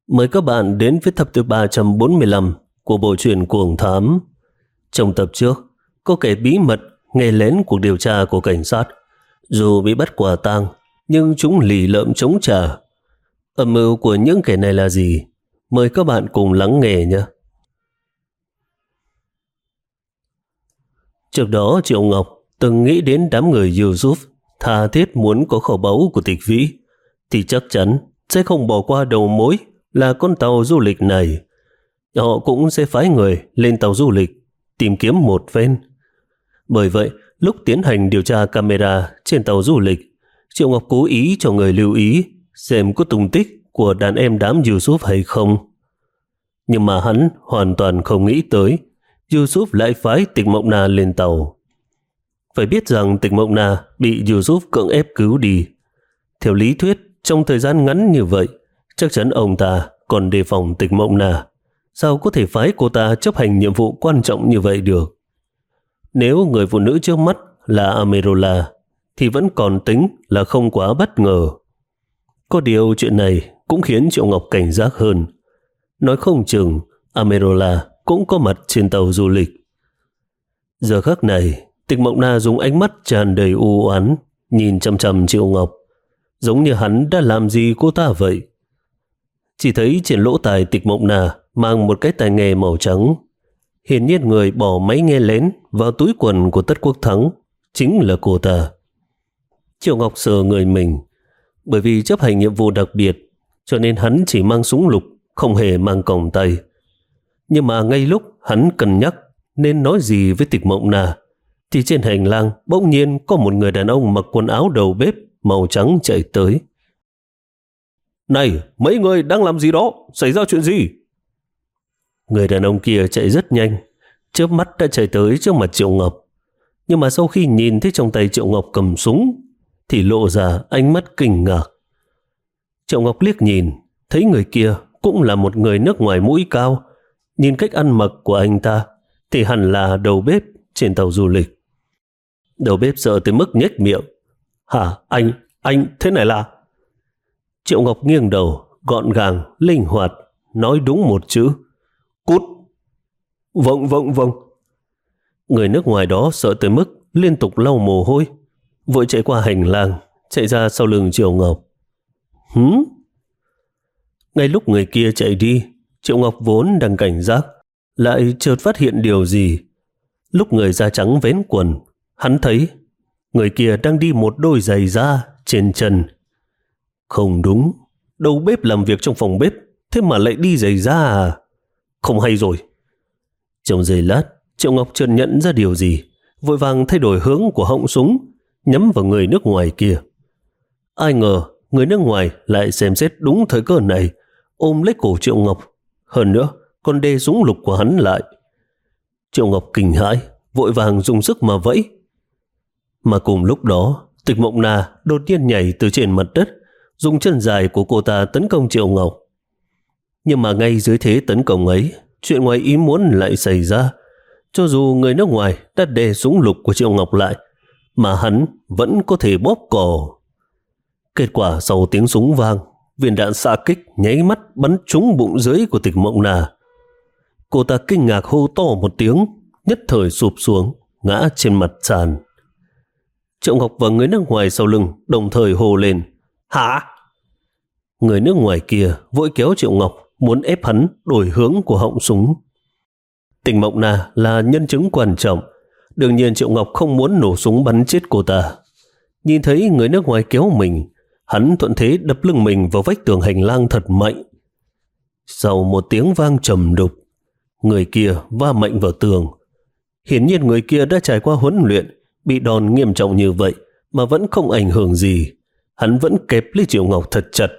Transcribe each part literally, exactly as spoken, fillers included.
Mời các bạn đến với tập thứ ba trăm bốn mươi lăm của bộ truyện Cuồng Thám. Trong tập trước, có kẻ bí mật nghe lén cuộc điều tra của cảnh sát. Dù bị bắt quả tang, nhưng chúng lì lợm chống trả. Âm mưu của những kẻ này là gì? Mời các bạn cùng lắng nghe nhé. Trước đó Triệu Ngọc từng nghĩ đến đám người Yusuf tha thiết muốn có kho báu của Tịch Vĩ, thì chắc chắn sẽ không bỏ qua đầu mối là con tàu du lịch này. Họ cũng sẽ phái người lên tàu du lịch tìm kiếm một phen. Bởi vậy, lúc tiến hành điều tra camera trên tàu du lịch, Triệu Ngọc cố ý cho người lưu ý xem có tung tích của đàn em đám Yusuf hay không. Nhưng mà hắn hoàn toàn không nghĩ tới Yusuf lại phái Tịch Mộng Na lên tàu. Phải biết rằng Tịch Mộng Na bị Yusuf cưỡng ép cứu đi. Theo lý thuyết, trong thời gian ngắn như vậy, chắc chắn ông ta còn đề phòng Tịch Mộng Na. Sao có thể phái cô ta chấp hành nhiệm vụ quan trọng như vậy được? Nếu người phụ nữ trước mắt là Amerola, thì vẫn còn tính là không quá bất ngờ. Có điều chuyện này cũng khiến Triệu Ngọc cảnh giác hơn. Nói không chừng Amerola cũng có mặt trên tàu du lịch. Giờ khắc này, Tịch Mộng Na dùng ánh mắt tràn đầy u oán nhìn chăm chăm Triệu Ngọc, giống như hắn đã làm gì cô ta vậy. Chỉ thấy trên lỗ tai Tịch Mộng Na mang một cái tai nghe màu trắng. Hiển nhiên người bỏ máy nghe lén vào túi quần của Tất Quốc Thắng chính là cô ta. Triệu Ngọc sờ người mình. Bởi vì chấp hành nhiệm vụ đặc biệt, cho nên hắn chỉ mang súng lục, không hề mang còng tay. Nhưng mà ngay lúc hắn cân nhắc nên nói gì với Tịch Mộng Na, thì trên hành lang bỗng nhiên có một người đàn ông mặc quần áo đầu bếp màu trắng chạy tới. Này, mấy người đang làm gì đó? Xảy ra chuyện gì? Người đàn ông kia chạy rất nhanh, chớp mắt đã chạy tới trước mặt Triệu Ngọc. Nhưng mà sau khi nhìn thấy trong tay Triệu Ngọc cầm súng, thì lộ ra ánh mắt kinh ngạc. Triệu Ngọc liếc nhìn, thấy người kia cũng là một người nước ngoài mũi cao. Nhìn cách ăn mặc của anh ta, thì hẳn là đầu bếp trên tàu du lịch. Đầu bếp sợ tới mức nhếch miệng. Hả, anh, anh thế này là... Triệu Ngọc nghiêng đầu, gọn gàng, linh hoạt, nói đúng một chữ. Cút. Vâng, vâng, vâng. Người nước ngoài đó sợ tới mức liên tục lau mồ hôi, vội chạy qua hành lang, chạy ra sau lưng Triệu Ngọc. Hứ? Ngay lúc người kia chạy đi, Triệu Ngọc vốn đang cảnh giác, lại chợt phát hiện điều gì. Lúc người da trắng vén quần, hắn thấy người kia đang đi một đôi giày da trên chân. Không đúng, đầu bếp làm việc trong phòng bếp, thế mà lại đi giày da à? Không hay rồi. Trong giây lát, Triệu Ngọc chợt nhận ra điều gì, vội vàng thay đổi hướng của họng súng, nhắm vào người nước ngoài kia. Ai ngờ, người nước ngoài lại xem xét đúng thời cơ này, ôm lấy cổ Triệu Ngọc, hơn nữa còn đê súng lục của hắn lại. Triệu Ngọc kinh hãi, vội vàng dùng sức mà vẫy. Mà cùng lúc đó, Tịch Mộng Na đột nhiên nhảy từ trên mặt đất, dùng chân dài của cô ta tấn công Triệu Ngọc. Nhưng mà ngay dưới thế tấn công ấy, chuyện ngoài ý muốn lại xảy ra. Cho dù người nước ngoài đã đè súng lục của Triệu Ngọc lại, mà hắn vẫn có thể bóp cò. Kết quả sau tiếng súng vang, viên đạn xạ kích nháy mắt bắn trúng bụng dưới của Tịch Mộng Na. Cô ta kinh ngạc hô to một tiếng, nhất thời sụp xuống, ngã trên mặt sàn. Triệu Ngọc và người nước ngoài sau lưng đồng thời hô lên. Hả? Người nước ngoài kia vội kéo Triệu Ngọc, muốn ép hắn đổi hướng của họng súng. Tịch Mộng Na là nhân chứng quan trọng, đương nhiên Triệu Ngọc không muốn nổ súng bắn chết cô ta. Nhìn thấy người nước ngoài kéo mình, hắn thuận thế đập lưng mình vào vách tường hành lang thật mạnh. Sau một tiếng vang trầm đục, người kia va mạnh vào tường. Hiển nhiên người kia đã trải qua huấn luyện, bị đòn nghiêm trọng như vậy mà vẫn không ảnh hưởng gì. Hắn vẫn kẹp lấy Triệu Ngọc thật chặt.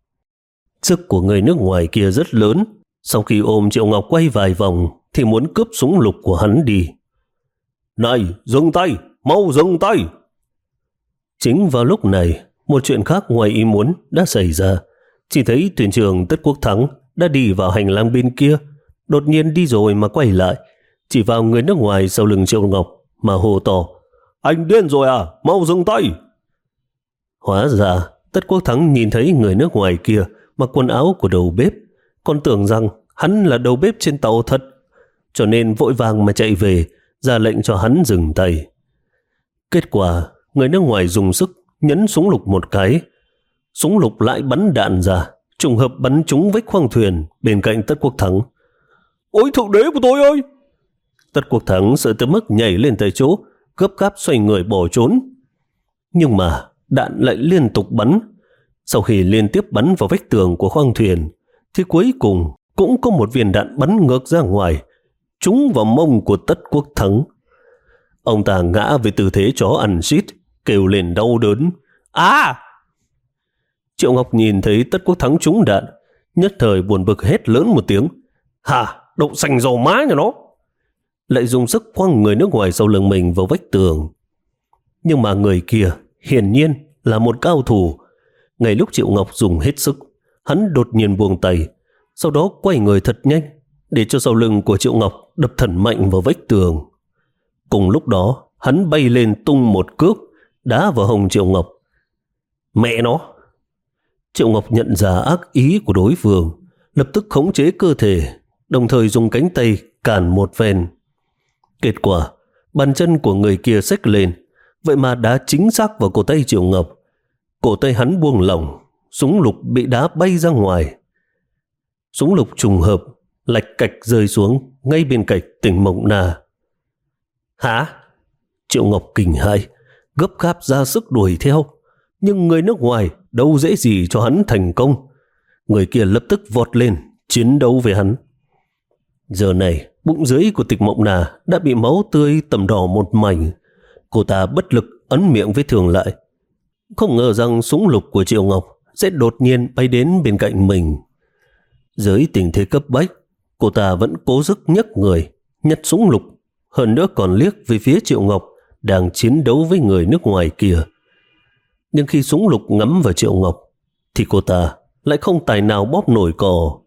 Sức của người nước ngoài kia rất lớn. Sau khi ôm Triệu Ngọc quay vài vòng thì muốn cướp súng lục của hắn đi. Này, dừng tay, mau dừng tay. Chính vào lúc này, một chuyện khác ngoài ý muốn đã xảy ra. Chỉ thấy thuyền trưởng Tất Quốc Thắng đã đi vào hành lang bên kia, đột nhiên đi rồi mà quay lại, chỉ vào người nước ngoài sau lưng Triệu Ngọc mà hô to. Anh điên rồi à, mau dừng tay. Hóa ra Tất Quốc Thắng nhìn thấy người nước ngoài kia mặc quần áo của đầu bếp, còn tưởng rằng hắn là đầu bếp trên tàu thật, cho nên vội vàng mà chạy về, ra lệnh cho hắn dừng tay. Kết quả, người nước ngoài dùng sức nhấn súng lục một cái. Súng lục lại bắn đạn ra, trùng hợp bắn trúng vách khoang thuyền bên cạnh Tất Quốc Thắng. Ôi thượng đế của tôi ơi! Tất Quốc Thắng sợ tới mức nhảy lên tại chỗ, gấp gáp xoay người bỏ trốn. Nhưng mà đạn lại liên tục bắn. Sau khi liên tiếp bắn vào vách tường của khoang thuyền, thì cuối cùng cũng có một viên đạn bắn ngược ra ngoài, trúng vào mông của Tất Quốc Thắng. Ông ta ngã về tư thế chó ăn xít, kêu lên đau đớn. À! Triệu Ngọc nhìn thấy Tất Quốc Thắng trúng đạn, nhất thời buồn bực hét lớn một tiếng. Hả? Đậu xanh dầu má nhà nó! Lại dùng sức quăng người nước ngoài sau lưng mình vào vách tường. Nhưng mà người kia hiển nhiên là một cao thủ. Ngay lúc Triệu Ngọc dùng hết sức, hắn đột nhiên buông tay, sau đó quay người thật nhanh để cho sau lưng của Triệu Ngọc đập thần mạnh vào vách tường. Cùng lúc đó, hắn bay lên tung một cước, đá vào hông Triệu Ngọc. Mẹ nó! Triệu Ngọc nhận ra ác ý của đối phương, lập tức khống chế cơ thể, đồng thời dùng cánh tay cản một phen. Kết quả, bàn chân của người kia xách lên, vậy mà đá chính xác vào cổ tay Triệu Ngọc. Cổ tay hắn buông lỏng, súng lục bị đá bay ra ngoài. Súng lục trùng hợp, lạch cạch rơi xuống ngay bên cạnh Tỉnh Mộng Na. Hả? Triệu Ngọc kinh hãi, gấp gáp ra sức đuổi theo, nhưng người nước ngoài đâu dễ gì cho hắn thành công. Người kia lập tức vọt lên, chiến đấu với hắn. Giờ này, bụng dưới của Tịch Mộng Na đã bị máu tươi tẩm đỏ một mảnh. Cô ta bất lực ấn miệng vết thương lại. Không ngờ rằng súng lục của Triệu Ngọc sẽ đột nhiên bay đến bên cạnh mình. Dưới tình thế cấp bách, cô ta vẫn cố sức nhấc người, nhặt súng lục, hơn nữa còn liếc về phía Triệu Ngọc đang chiến đấu với người nước ngoài kia. Nhưng khi súng lục ngắm vào Triệu Ngọc, thì cô ta lại không tài nào bóp nổi cò.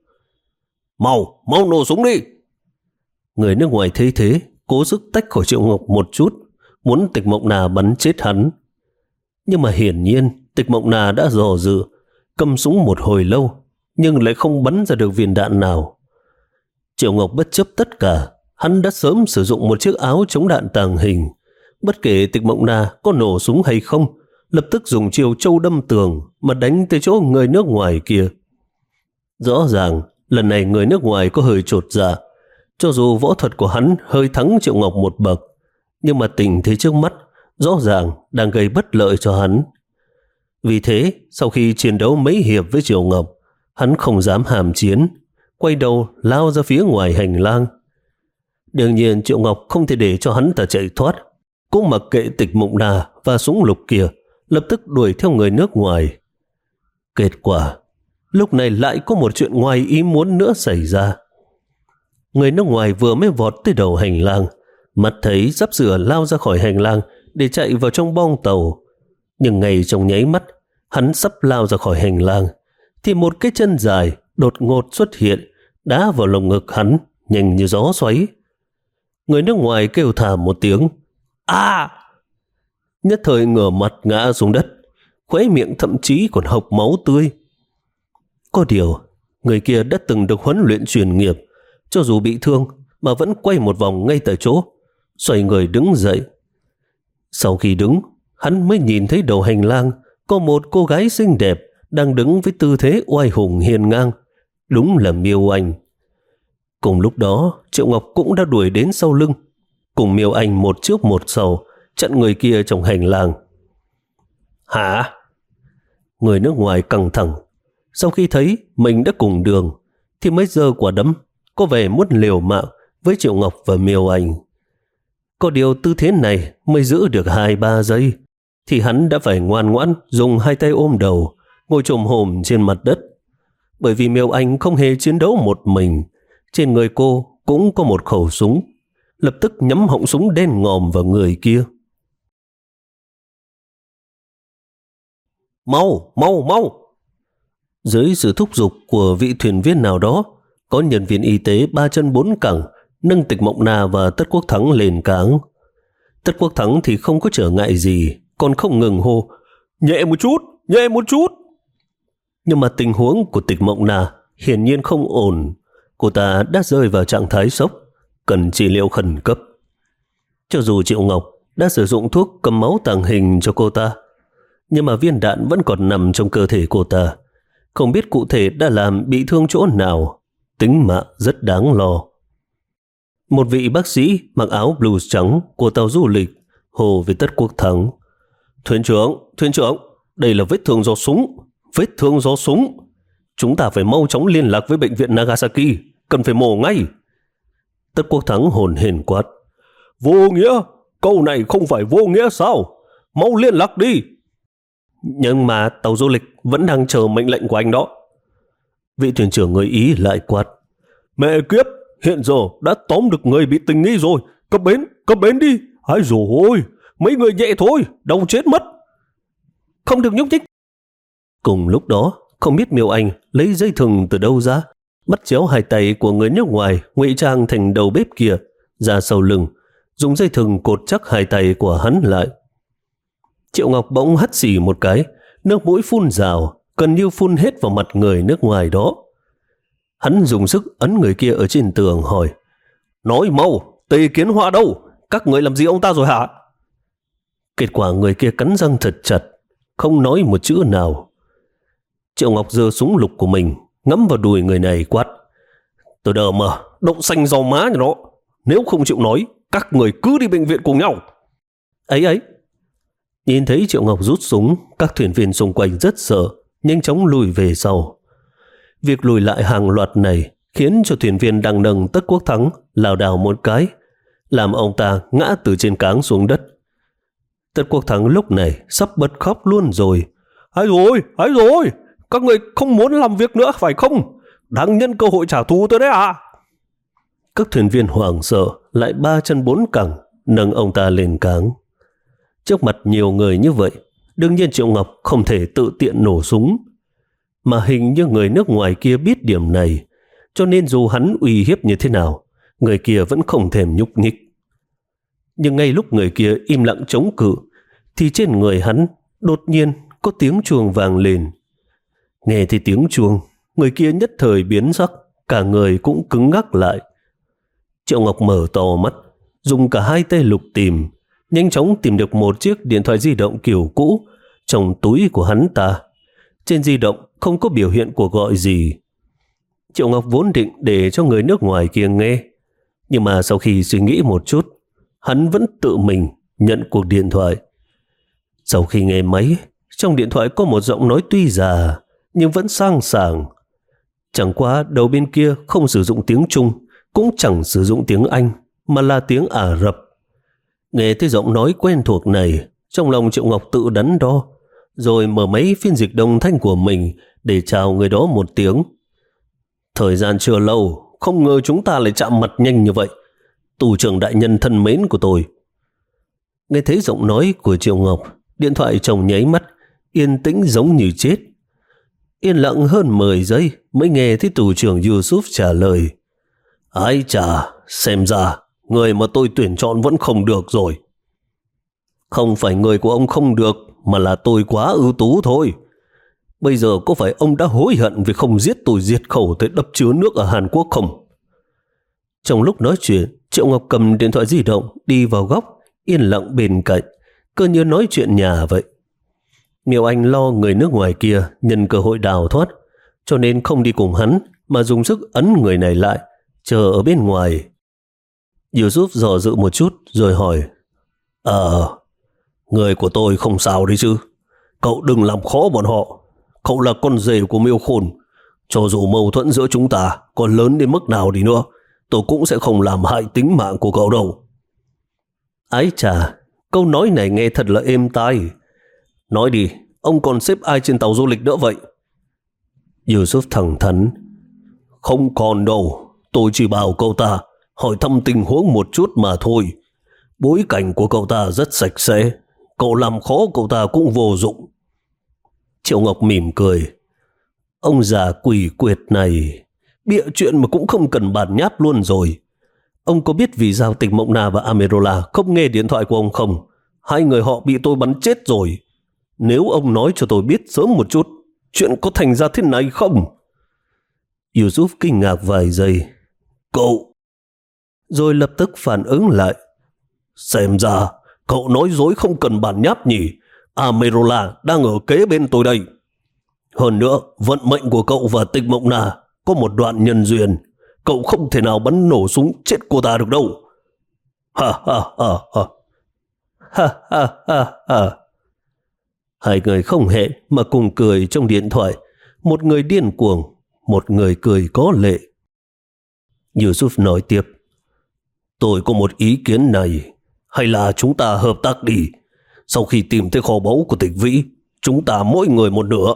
Mau, mau nổ súng đi! Người nước ngoài thấy thế, cố sức tách khỏi Triệu Ngọc một chút, muốn Tịch Mộng Na bắn chết hắn. Nhưng mà hiển nhiên Tịch Mộng Na đã dò dự, cầm súng một hồi lâu, nhưng lại không bắn ra được viên đạn nào. Triệu Ngọc bất chấp tất cả, hắn đã sớm sử dụng một chiếc áo chống đạn tàng hình. Bất kể Tịch Mộng Na có nổ súng hay không, lập tức dùng chiêu châu đâm tường mà đánh tới chỗ người nước ngoài kia. Rõ ràng lần này người nước ngoài có hơi chột dạ. Cho dù võ thuật của hắn hơi thắng Triệu Ngọc một bậc, nhưng mà tình thế trước mắt rõ ràng đang gây bất lợi cho hắn. Vì thế, sau khi chiến đấu mấy hiệp với Triệu Ngọc, hắn không dám hàm chiến, quay đầu lao ra phía ngoài hành lang. Đương nhiên Triệu Ngọc không thể để cho hắn ta chạy thoát, cũng mặc kệ Tịch Mộng Na và súng lục kia, lập tức đuổi theo người nước ngoài. Kết quả, lúc này lại có một chuyện ngoài ý muốn nữa xảy ra. Người nước ngoài vừa mới vọt tới đầu hành lang, mắt thấy sắp sửa lao ra khỏi hành lang để chạy vào trong bong tàu. Nhưng ngay trong nháy mắt, hắn sắp lao ra khỏi hành lang, thì một cái chân dài đột ngột xuất hiện, đá vào lồng ngực hắn, nhanh như gió xoáy. Người nước ngoài kêu thảm một tiếng. À! Nhất thời ngửa mặt ngã xuống đất, khóe miệng thậm chí còn hộc máu tươi. Có điều, người kia đã từng được huấn luyện chuyên nghiệp, cho dù bị thương mà vẫn quay một vòng ngay tại chỗ, xoay người đứng dậy. Sau khi đứng, hắn mới nhìn thấy đầu hành lang có một cô gái xinh đẹp đang đứng với tư thế oai hùng hiên ngang. Đúng là Miêu Anh. Cùng lúc đó, Triệu Ngọc cũng đã đuổi đến sau lưng, cùng Miêu Anh một trước một sau, chặn người kia trong hành lang. Hả? Người nước ngoài căng thẳng. Sau khi thấy mình đã cùng đường, thì mới giơ quả đấm, có vẻ muốn liều mạng với Triệu Ngọc và Miêu Anh. Có điều tư thế này mới giữ được hai ba giây, thì hắn đã phải ngoan ngoãn dùng hai tay ôm đầu, ngồi chồm hổm trên mặt đất. Bởi vì Miêu Anh không hề chiến đấu một mình, trên người cô cũng có một khẩu súng, lập tức nhắm họng súng đen ngòm vào người kia. Mau, mau, mau! Dưới sự thúc giục của vị thuyền viên nào đó, có nhân viên y tế ba chân bốn cẳng nâng Tịch Mộng Na và Tất Quốc Thắng lên cáng. Tất Quốc Thắng thì không có trở ngại gì, còn không ngừng hô nhẹ một chút, nhẹ một chút. Nhưng mà tình huống của Tịch Mộng Na hiển nhiên không ổn. Cô ta đã rơi vào trạng thái sốc, cần trị liệu khẩn cấp. Cho dù Triệu Ngọc đã sử dụng thuốc cầm máu tàng hình cho cô ta, nhưng mà viên đạn vẫn còn nằm trong cơ thể cô ta. Không biết cụ thể đã làm bị thương chỗ nào, tính mạng rất đáng lo. Một vị bác sĩ mặc áo blues trắng của tàu du lịch hồ với Tất Quốc Thắng. Thuyền trưởng, thuyền trưởng, đây là vết thương do súng, vết thương do súng. Chúng ta phải mau chóng liên lạc với bệnh viện Nagasaki, cần phải mổ ngay. Tất Quốc Thắng hồn hển quát. Vô nghĩa, câu này không phải vô nghĩa sao? Mau liên lạc đi. Nhưng mà tàu du lịch vẫn đang chờ mệnh lệnh của anh đó. Vị thuyền trưởng người Ý lại quát. Mẹ kiếp, hiện giờ đã tóm được người bị tình nghi rồi, cập bến, cập bến đi. Ai dồi ôi, mấy người nhẹ thôi, đau chết mất. Không được nhúc nhích. Cùng lúc đó, không biết Miêu Anh lấy dây thừng từ đâu ra, bắt chéo hai tay của người nước ngoài ngụy trang thành đầu bếp kia ra sau lưng, dùng dây thừng cột chắc hai tay của hắn lại. Triệu Ngọc bỗng hắt xì một cái, nước mũi phun rào, gần như phun hết vào mặt người nước ngoài đó. Hắn dùng sức ấn người kia ở trên tường hỏi. Nói mau, Tề Kiến Hoa đâu? Các người làm gì ông ta rồi hả? Kết quả người kia cắn răng thật chặt, không nói một chữ nào. Triệu Ngọc giơ súng lục của mình, ngắm vào đùi người này quát. Tôi đờ mà, đậu xanh rau má như nó. Nếu không chịu nói, các người cứ đi bệnh viện cùng nhau. Ấy ấy. Nhìn thấy Triệu Ngọc rút súng, các thuyền viên xung quanh rất sợ, nhanh chóng lùi về sau. Việc lùi lại hàng loạt này khiến cho thuyền viên đang nâng Tất Quốc Thắng lảo đảo một cái, làm ông ta ngã từ trên cáng xuống đất. Tất Quốc Thắng lúc này sắp bật khóc luôn rồi. Ai rồi, ai rồi, các người không muốn làm việc nữa phải không? Đang nhân cơ hội trả thù tôi đấy à? Các thuyền viên hoảng sợ lại ba chân bốn cẳng nâng ông ta lên cáng. Trước mặt nhiều người như vậy, đương nhiên Triệu Ngọc không thể tự tiện nổ súng. Mà hình như người nước ngoài kia biết điểm này, cho nên dù hắn uy hiếp như thế nào, người kia vẫn không thèm nhúc nhích. Nhưng ngay lúc người kia im lặng chống cự, thì trên người hắn đột nhiên có tiếng chuông vang lên. Nghe thấy tiếng chuông, người kia nhất thời biến sắc, cả người cũng cứng ngắc lại. Triệu Ngọc mở to mắt, dùng cả hai tay lục tìm, nhanh chóng tìm được một chiếc điện thoại di động kiểu cũ trong túi của hắn ta. Trên di động không có biểu hiện cuộc gọi gì. Triệu Ngọc vốn định để cho người nước ngoài kia nghe, nhưng mà sau khi suy nghĩ một chút, hắn vẫn tự mình nhận cuộc điện thoại. Sau khi nghe máy, trong điện thoại có một giọng nói tuy già nhưng vẫn sang sảng. Chẳng qua đầu bên kia không sử dụng tiếng Trung, cũng chẳng sử dụng tiếng Anh, mà là tiếng Ả Rập. Nghe thấy giọng nói quen thuộc này, trong lòng Triệu Ngọc tự đắn đo, rồi mở máy phiên dịch đồng thanh của mình để chào người đó một tiếng. Thời gian chưa lâu, không ngờ chúng ta lại chạm mặt nhanh như vậy. Tù trưởng đại nhân thân mến của tôi. Nghe thấy giọng nói của Triệu Ngọc, điện thoại trong nháy mắt yên tĩnh giống như chết. Yên lặng hơn mười giây mới nghe thấy tù trưởng Yusuf trả lời. Ái chà, xem ra người mà tôi tuyển chọn vẫn không được rồi. Không phải người của ông không được, mà là tôi quá ưu tú thôi. Bây giờ có phải ông đã hối hận vì không giết tôi diệt khẩu tới đập chứa nước ở Hàn Quốc không? Trong lúc nói chuyện, Triệu Ngọc cầm điện thoại di động đi vào góc, yên lặng bên cạnh, cơ như nói chuyện nhà vậy. Miêu Anh lo người nước ngoài kia nhân cơ hội đào thoát, cho nên không đi cùng hắn, mà dùng sức ấn người này lại, chờ ở bên ngoài. Yusuf dò dự một chút rồi hỏi. Ờ, người của tôi không sao đấy chứ. Cậu đừng làm khó bọn họ. Cậu là con rể của Miêu Khôn. Cho dù mâu thuẫn giữa chúng ta có lớn đến mức nào đi nữa, tôi cũng sẽ không làm hại tính mạng của cậu đâu. Ái chà, câu nói này nghe thật là êm tai. Nói đi, ông còn xếp ai trên tàu du lịch nữa vậy? Yusuf thẳng thắn. Không còn đâu, tôi chỉ bảo cậu ta hỏi thăm tình huống một chút mà thôi. Bối cảnh của cậu ta rất sạch sẽ, cậu làm khó cậu ta cũng vô dụng. Triệu Ngọc mỉm cười. Ông già quỷ quyệt này, bịa chuyện mà cũng không cần bản nháp luôn rồi. Ông có biết vì sao Tịch Mộng Na và Amerola không nghe điện thoại của ông không? Hai người họ bị tôi bắn chết rồi. Nếu ông nói cho tôi biết sớm một chút, chuyện có thành ra thế này không? Yusuf kinh ngạc vài giây. Cậu! Rồi lập tức phản ứng lại. Xem ra cậu nói dối không cần bản nháp nhỉ. Amerola đang ở kế bên tôi đây. Hơn nữa, vận mệnh của cậu và Tịch Mộng Na có một đoạn nhân duyên. Cậu không thể nào bắn nổ súng chết cô ta được đâu. Ha ha ha ha. Ha ha ha ha. Hai người không hẹn mà cùng cười trong điện thoại. Một người điên cuồng, một người cười có lệ. Yusuf nói tiếp. Tôi có một ý kiến này. Hay là chúng ta hợp tác đi. Sau khi tìm thấy kho báu của Tịch Vĩ, chúng ta mỗi người một nửa.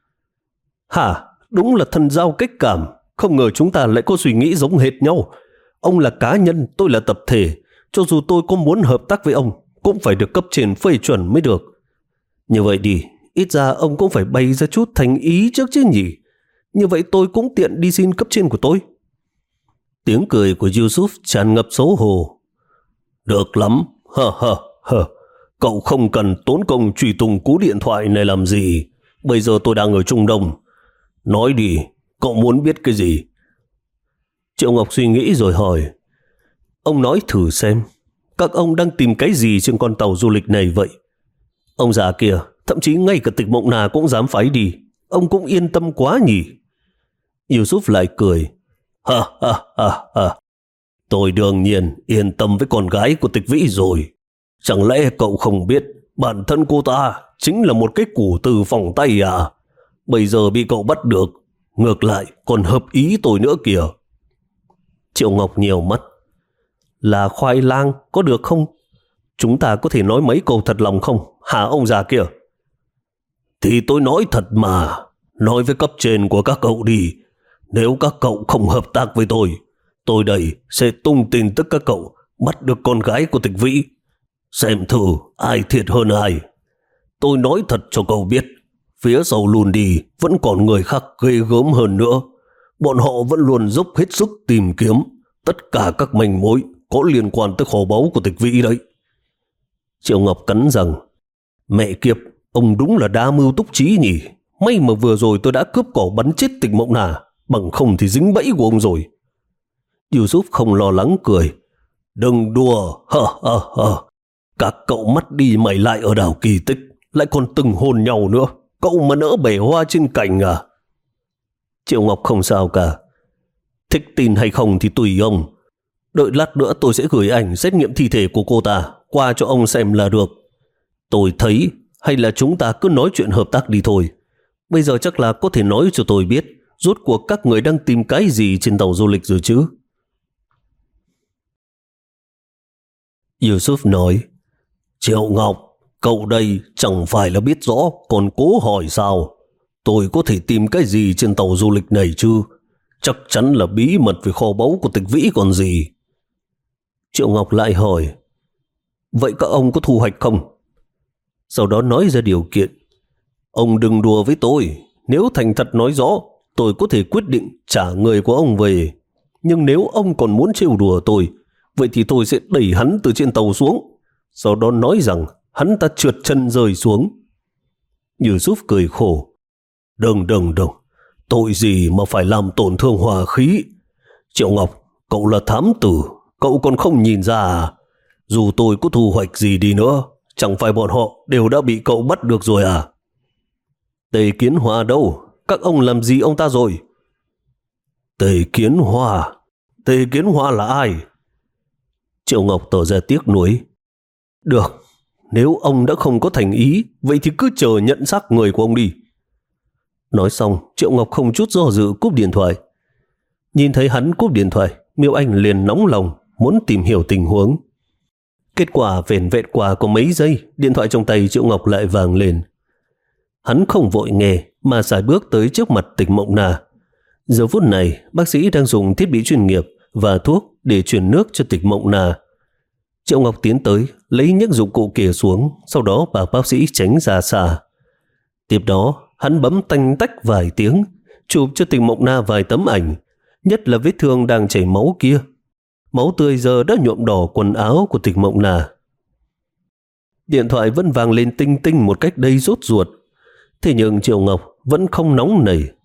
Hả? Đúng là thần giao cách cảm. Không ngờ chúng ta lại có suy nghĩ giống hệt nhau. Ông là cá nhân, tôi là tập thể. Cho dù tôi có muốn hợp tác với ông, cũng phải được cấp trên phê chuẩn mới được. Như vậy đi, ít ra ông cũng phải bày ra chút thành ý trước chứ nhỉ. Như vậy tôi cũng tiện đi xin cấp trên của tôi. Tiếng cười của Yusuf tràn ngập xấu hổ. Được lắm, hờ hờ hờ. Cậu không cần tốn công truy tung cú điện thoại này làm gì. Bây giờ tôi đang ở Trung Đông. Nói đi, cậu muốn biết cái gì? Triệu Ngọc suy nghĩ rồi hỏi. Ông nói thử xem, các ông đang tìm cái gì trên con tàu du lịch này vậy? Ông già kia, thậm chí ngay cả Tịch Mộng Na cũng dám phái đi. Ông cũng yên tâm quá nhỉ? Yusuf lại cười. Ha ha ha ha. Tôi đương nhiên yên tâm với con gái của Tịch Vĩ rồi. Chẳng lẽ cậu không biết bản thân cô ta chính là một cái củ từ phòng tay à? Bây giờ bị cậu bắt được, ngược lại còn hợp ý tôi nữa kìa. Triệu Ngọc nhiều mắt. Là khoai lang có được không? Chúng ta có thể nói mấy câu thật lòng không? Hả ông già kia? Thì tôi nói thật mà. Nói với cấp trên của các cậu đi. Nếu các cậu không hợp tác với tôi, tôi đây sẽ tung tin tức các cậu bắt được con gái của Tịch Vĩ. Xem thử ai thiệt hơn ai. Tôi nói thật cho cậu biết, phía sau lùn đi vẫn còn người khác ghê gớm hơn nữa. Bọn họ vẫn luôn dốc hết sức tìm kiếm tất cả các manh mối có liên quan tới kho báu của Tịch Vĩ đấy. Triệu Ngọc cắn rằng, mẹ kiếp, ông đúng là đa mưu túc trí nhỉ. May mà vừa rồi tôi đã cướp cỏ bắn chết Tịch Mộng Na, bằng không thì dính bẫy của ông rồi. Yusuf không lo lắng cười. Đừng đùa, hờ hờ hờ. Các cậu mắt đi mày lại ở đảo Kỳ Tích, lại còn từng hôn nhau nữa. Cậu mà nỡ bể hoa trên cành à? Triệu Ngọc không sao cả. Thích tin hay không thì tùy ông. Đợi lát nữa tôi sẽ gửi ảnh xét nghiệm thi thể của cô ta qua cho ông xem là được. Tôi thấy hay là chúng ta cứ nói chuyện hợp tác đi thôi. Bây giờ chắc là có thể nói cho tôi biết rốt cuộc các người đang tìm cái gì trên tàu du lịch rồi chứ? Yusuf nói. Triệu Ngọc, cậu đây chẳng phải là biết rõ còn cố hỏi sao? Tôi có thể tìm cái gì trên tàu du lịch này chứ? Chắc chắn là bí mật về kho báu của Tịch Vĩ còn gì. Triệu Ngọc lại hỏi. Vậy các ông có thu hoạch không? Sau đó nói ra điều kiện. Ông đừng đùa với tôi. Nếu thành thật nói rõ, tôi có thể quyết định trả người của ông về. Nhưng nếu ông còn muốn trêu đùa tôi, vậy thì tôi sẽ đẩy hắn từ trên tàu xuống. Sau đó nói rằng hắn ta trượt chân rơi xuống. Yusuf cười khổ. Đừng đừng đừng. Tội gì mà phải làm tổn thương hòa khí. Triệu Ngọc, cậu là thám tử. Cậu còn không nhìn ra à? Dù tôi có thu hoạch gì đi nữa, chẳng phải bọn họ đều đã bị cậu bắt được rồi à? Tề Kiến Hoa đâu? Các ông làm gì ông ta rồi? Tề Kiến Hoa? Tề Kiến Hoa là ai? Triệu Ngọc tỏ ra tiếc nuối. Được, nếu ông đã không có thành ý, vậy thì cứ chờ nhận xác người của ông đi. Nói xong, Triệu Ngọc không chút do dự cúp điện thoại. Nhìn thấy hắn cúp điện thoại, Miêu Anh liền nóng lòng muốn tìm hiểu tình huống. Kết quả vẻn vẹn qua có mấy giây, điện thoại trong tay Triệu Ngọc lại vang lên. Hắn không vội nghe mà sải bước tới trước mặt Tịch Mộng Na. Giờ phút này, bác sĩ đang dùng thiết bị chuyên nghiệp và thuốc để truyền nước cho Tịch Mộng Na. Triệu Ngọc tiến tới, lấy nhấc dụng cụ kia xuống, sau đó bảo bác sĩ tránh ra xa. Tiếp đó, hắn bấm tanh tách vài tiếng, chụp cho Tịch Mộng Na vài tấm ảnh, nhất là vết thương đang chảy máu kia. Máu tươi giờ đã nhuộm đỏ quần áo của Tịch Mộng Na. Điện thoại vẫn vang lên tinh tinh một cách đầy sốt ruột. Thế nhưng Triệu Ngọc vẫn không nóng nảy.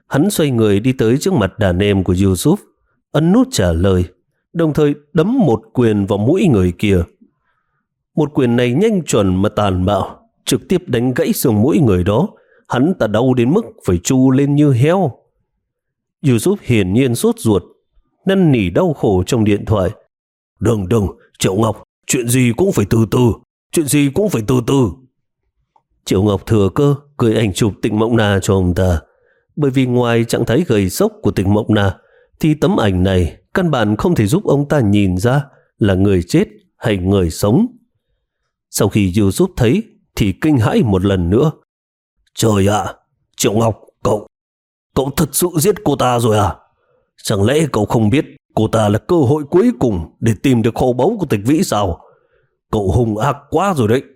Hắn xoay người đi tới trước mặt đàn em của Yusuf, ấn nút trả lời, đồng thời đấm một quyền vào mũi người kia. Một quyền này nhanh chuẩn mà tàn bạo, trực tiếp đánh gãy xương mũi người đó. Hắn ta đau đến mức phải tru lên như heo. Yusuf hiển nhiên sốt ruột, năn nỉ đau khổ trong điện thoại. Đừng đừng, Triệu Ngọc, chuyện gì cũng phải từ từ, chuyện gì cũng phải từ từ. Triệu Ngọc thừa cơ gửi ảnh chụp Tịnh Mộng Na cho ông ta, bởi vì ngoài trạng thái gầy sốc của Tịnh Mộng Na thì tấm ảnh này căn bản không thể giúp ông ta nhìn ra là người chết hay người sống. Sau khi Yusuf thấy thì kinh hãi một lần nữa. Trời ạ, Triệu Ngọc, cậu, cậu thật sự giết cô ta rồi à? Chẳng lẽ cậu không biết cô ta là cơ hội cuối cùng để tìm được kho báu của Tịch Vĩ sao? Cậu hung ác quá rồi đấy.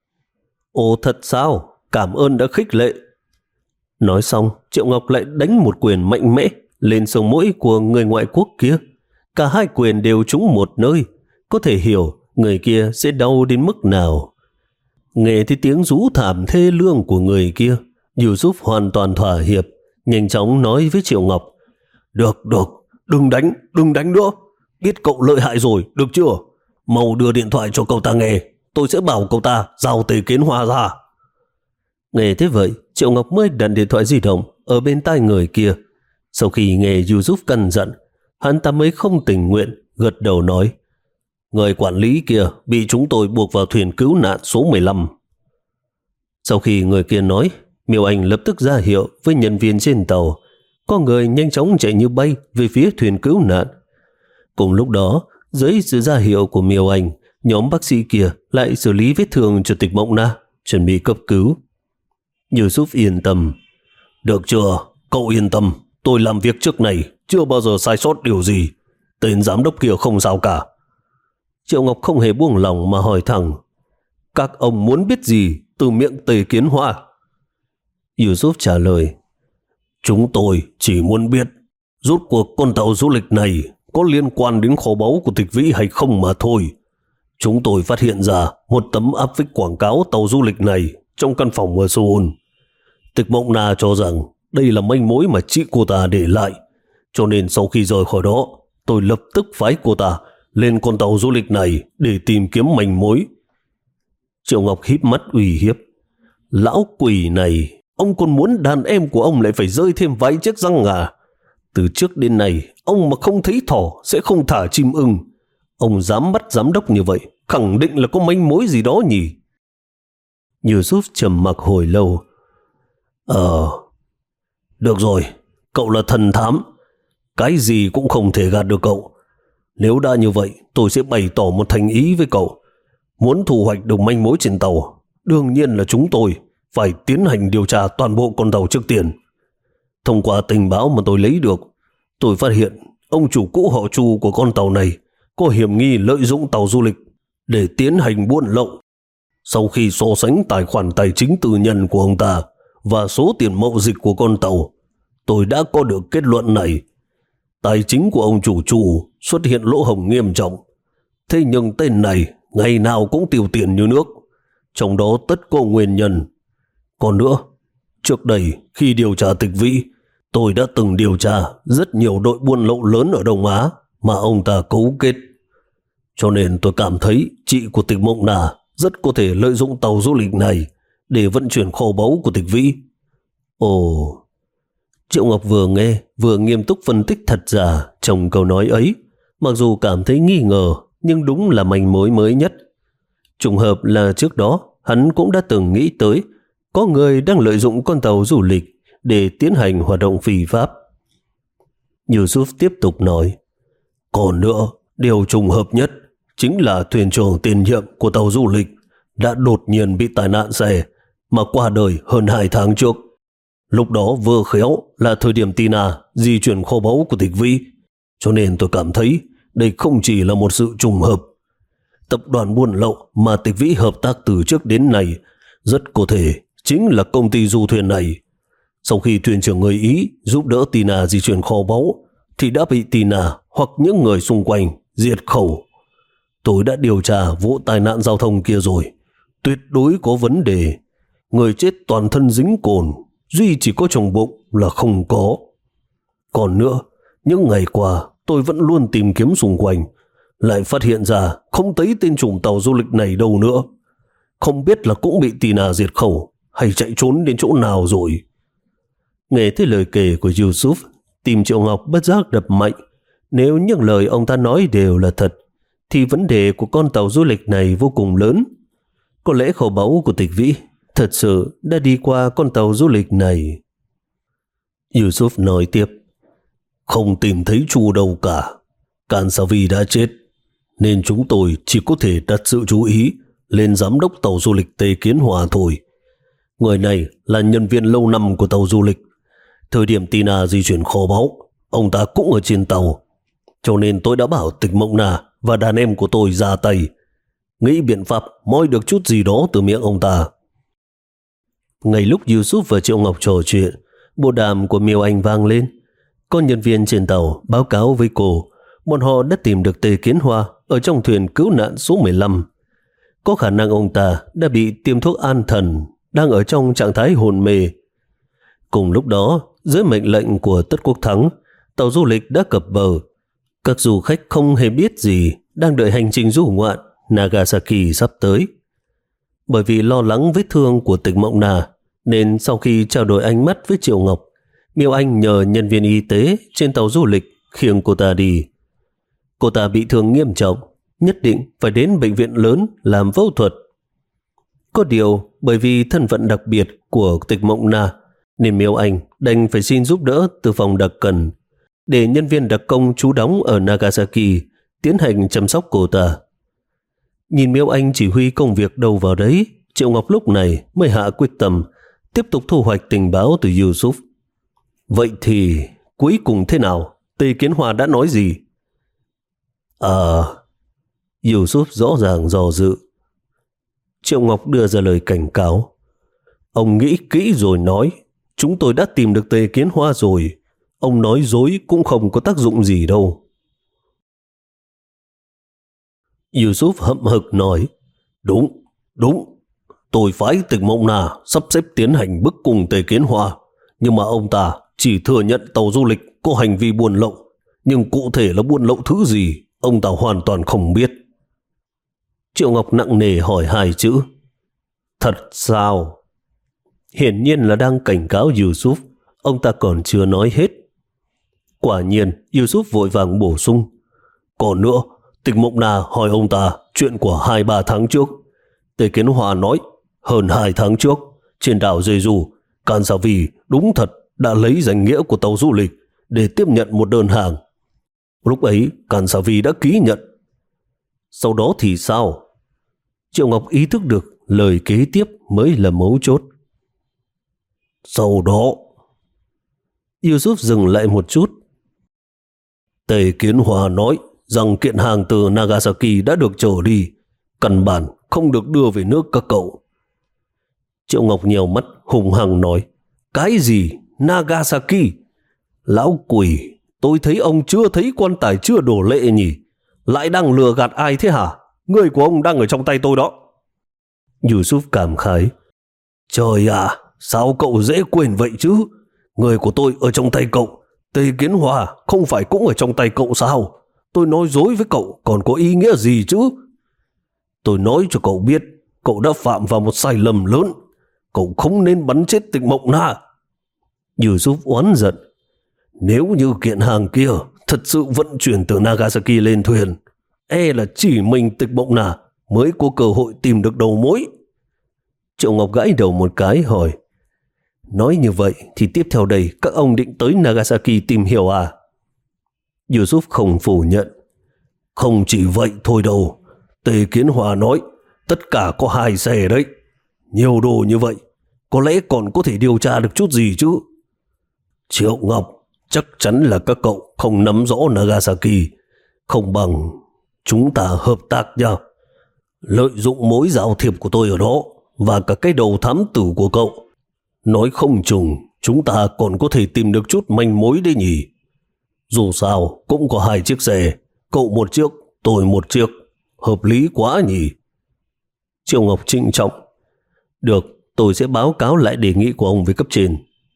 Ồ thật sao? Cảm ơn đã khích lệ. Nói xong, Triệu Ngọc lại đánh một quyền mạnh mẽ lên sống mũi của người ngoại quốc kia. Cả hai quyền đều trúng một nơi, có thể hiểu người kia sẽ đau đến mức nào. Nghe thấy tiếng rú thảm thê lương của người kia, Yusuf hoàn toàn thỏa hiệp, nhanh chóng nói với Triệu Ngọc. Được, được, đừng đánh, đừng đánh nữa. Biết cậu lợi hại rồi, được chưa? Mau đưa điện thoại cho cậu ta nghe, tôi sẽ bảo cậu ta giao Tề Kiến Hoa ra. Nghe thế vậy, Triệu Ngọc mới đặt điện thoại di động ở bên tai người kia. Sau khi nghe Yusuf căn dặn, hắn ta mới không tình nguyện gật đầu nói. Người quản lý kia bị chúng tôi buộc vào thuyền cứu nạn số mười lăm. Sau khi người kia nói, Miêu Anh lập tức ra hiệu với nhân viên trên tàu. Có người nhanh chóng chạy như bay về phía thuyền cứu nạn. Cùng lúc đó, dưới sự ra hiệu của Miêu Anh, nhóm bác sĩ kia lại xử lý vết thương cho Tịch Mộng Na, chuẩn bị cấp cứu. Yusuf yên tâm. Được chưa? Cậu yên tâm. Tôi làm việc trước này chưa bao giờ sai sót điều gì. Tên giám đốc kia không sao cả. Triệu Ngọc không hề buông lòng mà hỏi thẳng. Các ông muốn biết gì từ miệng Tề Kiến Hoa? Yusuf trả lời. Chúng tôi chỉ muốn biết rốt cuộc con tàu du lịch này có liên quan đến kho báu của Tịch Vĩ hay không mà thôi. Chúng tôi phát hiện ra một tấm áp phích quảng cáo tàu du lịch này trong căn phòng ở Seoul. Tịch Mộng Na cho rằng đây là manh mối mà chị cô ta để lại. Cho nên sau khi rời khỏi đó, tôi lập tức phái cô ta lên con tàu du lịch này để tìm kiếm manh mối. Triệu Ngọc híp mắt uy hiếp. Lão quỷ này, ông còn muốn đàn em của ông lại phải rơi thêm vài chiếc răng à? Từ trước đến nay, ông mà không thấy thỏ sẽ không thả chim ưng. Ông dám bắt giám đốc như vậy, khẳng định là có manh mối gì đó nhỉ? Yusuf trầm mặc hồi lâu. Ờ, được rồi, cậu là thần thám. Cái gì cũng không thể gạt được cậu. Nếu đã như vậy, tôi sẽ bày tỏ một thành ý với cậu. Muốn thu hoạch được manh mối trên tàu, đương nhiên là chúng tôi phải tiến hành điều tra toàn bộ con tàu trước tiên. Thông qua tình báo mà tôi lấy được, tôi phát hiện ông chủ cũ họ Chu của con tàu này có hiểm nghi lợi dụng tàu du lịch để tiến hành buôn lậu. Sau khi so sánh tài khoản tài chính tư nhân của ông ta và số tiền mậu dịch của con tàu, tôi đã có được kết luận này. Tài chính của ông chủ Chu xuất hiện lỗ hổng nghiêm trọng. Thế nhưng tên này ngày nào cũng tiêu tiền như nước, trong đó tất có nguyên nhân. Còn nữa, trước đây khi điều tra Tịch Vĩ, tôi đã từng điều tra rất nhiều đội buôn lậu lớn ở Đông Á mà ông ta cấu kết. Cho nên tôi cảm thấy chị của Tịch Mộng Na rất có thể lợi dụng tàu du lịch này để vận chuyển kho báu của Tịch Vĩ. Ồ, Triệu Ngọc vừa nghe vừa nghiêm túc phân tích thật giả trong câu nói ấy. Mặc dù cảm thấy nghi ngờ, nhưng đúng là manh mối mới nhất. Trùng hợp là trước đó hắn cũng đã từng nghĩ tới có người đang lợi dụng con tàu du lịch để tiến hành hoạt động phi pháp. Yusuf tiếp tục nói. Còn nữa, điều trùng hợp nhất chính là thuyền trưởng tiền nhiệm của tàu du lịch đã đột nhiên bị tai nạn xe mà qua đời hơn hai tháng trước. Lúc đó vừa khéo là thời điểm Tina di chuyển kho báu của Tịch Vĩ, cho nên tôi cảm thấy đây không chỉ là một sự trùng hợp. Tập đoàn buôn lậu mà Tịch Vĩ hợp tác từ trước đến nay rất có thể chính là công ty du thuyền này. Sau khi thuyền trưởng người Ý giúp đỡ Tina di chuyển kho báu thì đã bị Tina hoặc những người xung quanh diệt khẩu. Tôi đã điều tra vụ tai nạn giao thông kia rồi, tuyệt đối có vấn đề. Người chết toàn thân dính cồn, duy chỉ có trong bụng là không có. Còn nữa, những ngày qua tôi vẫn luôn tìm kiếm xung quanh, lại phát hiện ra không thấy tên trùm tàu du lịch này đâu nữa. Không biết là cũng bị Tina diệt khẩu hay chạy trốn đến chỗ nào rồi. Nghe thấy lời kể của Yusuf, tim Triệu Ngọc bất giác đập mạnh. Nếu những lời ông ta nói đều là thật, thì vấn đề của con tàu du lịch này vô cùng lớn. Có lẽ kho báu của Tịch Vĩ thật sự đã đi qua con tàu du lịch này. Yusuf nói tiếp, không tìm thấy Chu đâu cả. Kansavi đã chết, nên chúng tôi chỉ có thể đặt sự chú ý lên giám đốc tàu du lịch Tề Kiến Hòa thôi. Người này là nhân viên lâu năm của tàu du lịch. Thời điểm Tina di chuyển kho báu, ông ta cũng ở trên tàu. Cho nên tôi đã bảo Tịch Mộng Na và đàn em của tôi ra tay, nghĩ biện pháp moi được chút gì đó từ miệng ông ta. Ngay lúc Yusuf và Triệu Ngọc trò chuyện, bộ đàm của Miêu Anh vang lên. Con nhân viên trên tàu báo cáo với cô, bọn họ đã tìm được Tề Kiến Hoa ở trong thuyền cứu nạn số mười lăm. Có khả năng ông ta đã bị tiêm thuốc an thần, đang ở trong trạng thái hôn mê. Cùng lúc đó, dưới mệnh lệnh của Tất Quốc Thắng, tàu du lịch đã cập bờ. Các du khách không hề biết gì, đang đợi hành trình du ngoạn Nagasaki sắp tới. Bởi vì lo lắng vết thương của Tịch Mộng Na, nên sau khi trao đổi ánh mắt với Triệu Ngọc, Miêu Anh nhờ nhân viên y tế trên tàu du lịch khiêng cô ta đi. Cô ta bị thương nghiêm trọng, nhất định phải đến bệnh viện lớn làm phẫu thuật. Có điều, bởi vì thân phận đặc biệt của Tịch Mộng Na, nên Miêu Anh đành phải xin giúp đỡ từ phòng đặc cần, để nhân viên đặc công trú đóng ở Nagasaki tiến hành chăm sóc cô ta. Nhìn Miêu Anh chỉ huy công việc đâu vào đấy, Triệu Ngọc lúc này mới hạ quyết tâm tiếp tục thu hoạch tình báo từ Yusuf. Vậy thì cuối cùng thế nào? Tề Kiến Hòa đã nói gì? À, Yusuf rõ ràng dò dự. Triệu Ngọc đưa ra lời cảnh cáo. Ông nghĩ kỹ rồi nói, chúng tôi đã tìm được Tề Kiến Hoa rồi. Ông nói dối cũng không có tác dụng gì đâu. Yusuf hậm hực nói, đúng, đúng. Tôi phái Tịch Mộng Na sắp xếp tiến hành bức cùng Tề Kiến Hoa, nhưng mà ông ta chỉ thừa nhận tàu du lịch có hành vi buôn lậu, nhưng cụ thể là buôn lậu thứ gì, ông ta hoàn toàn không biết. Triệu Ngọc nặng nề hỏi hai chữ. Thật sao? Hiển nhiên là đang cảnh cáo Yusuf, ông ta còn chưa nói hết. Quả nhiên, Yusuf vội vàng bổ sung. Còn nữa, Tịch Mộng Na hỏi ông ta chuyện của hai ba tháng trước. Tề Kiến Hòa nói, hơn hai tháng trước, trên đảo Jeju, Kansavi đúng thật đã lấy danh nghĩa của tàu du lịch để tiếp nhận một đơn hàng. Lúc ấy, Kansavi đã ký nhận. Sau đó thì sao? Triệu Ngọc ý thức được lời kế tiếp mới là mấu chốt. Sau đó, Yusuf dừng lại một chút. Tề Kiến Hòa nói rằng kiện hàng từ Nagasaki đã được trở đi, căn bản không được đưa về nước các cậu. Triệu Ngọc nhèo mắt hùng hăng nói, cái gì? Nagasaki? Lão quỷ, tôi thấy ông chưa thấy quan tài chưa đổ lệ nhỉ? Lại đang lừa gạt ai thế hả? Người của ông đang ở trong tay tôi đó. Yusuf cảm khái. Trời ạ, sao cậu dễ quên vậy chứ? Người của tôi ở trong tay cậu. Tề Kiến Hòa không phải cũng ở trong tay cậu sao? Tôi nói dối với cậu còn có ý nghĩa gì chứ? Tôi nói cho cậu biết, cậu đã phạm vào một sai lầm lớn. Cậu không nên bắn chết Tịch Mộng Na. Yusuf oán giận. Nếu như kiện hàng kia thật sự vận chuyển từ Nagasaki lên thuyền, e là chỉ mình Tịch Mộng Na mới có cơ hội tìm được đầu mối. Triệu Ngọc gãi đầu một cái hỏi, nói như vậy thì tiếp theo đây các ông định tới Nagasaki tìm hiểu à? Yusuf không phủ nhận. Không chỉ vậy thôi đâu. Tề Kiến Hòa nói tất cả có hai xe đấy. Nhiều đồ như vậy, có lẽ còn có thể điều tra được chút gì chứ. Triệu Ngọc, chắc chắn là các cậu không nắm rõ Nagasaki. Không bằng chúng ta hợp tác nha. Lợi dụng mối giao thiệp của tôi ở đó và cả cái đầu thám tử của cậu, nói không chừng chúng ta còn có thể tìm được chút manh mối đấy nhỉ. Dù sao cũng có hai chiếc xe, cậu một chiếc, tôi một chiếc, hợp lý quá nhỉ. Triệu Ngọc trịnh trọng. Được, tôi sẽ báo cáo lại đề nghị của ông với cấp trên.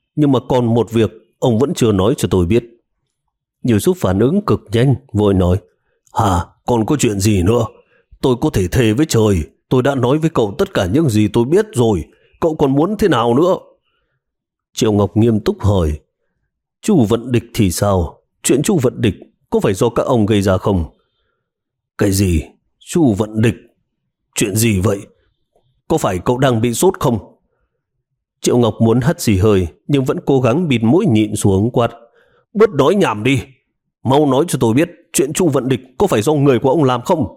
nhưng mà còn một việc ông vẫn chưa nói cho tôi biết. Yusuf phản ứng cực nhanh, vội nói, hả, còn có chuyện gì nữa? Tôi có thể thề với trời, tôi đã nói với cậu tất cả những gì tôi biết rồi, cậu còn muốn thế nào nữa? Triệu Ngọc nghiêm túc hỏi, Chu Vận Địch thì sao? Chuyện Chu Vận Địch có phải do các ông gây ra không? Cái gì? Chu Vận Địch? Chuyện gì vậy? Có phải cậu đang bị sốt không? Triệu Ngọc muốn hắt xì hơi nhưng vẫn cố gắng bịt mũi nhịn xuống, quát, bớt nói nhảm đi, mau nói cho tôi biết chuyện Chu Vận Địch có phải do người của ông làm không?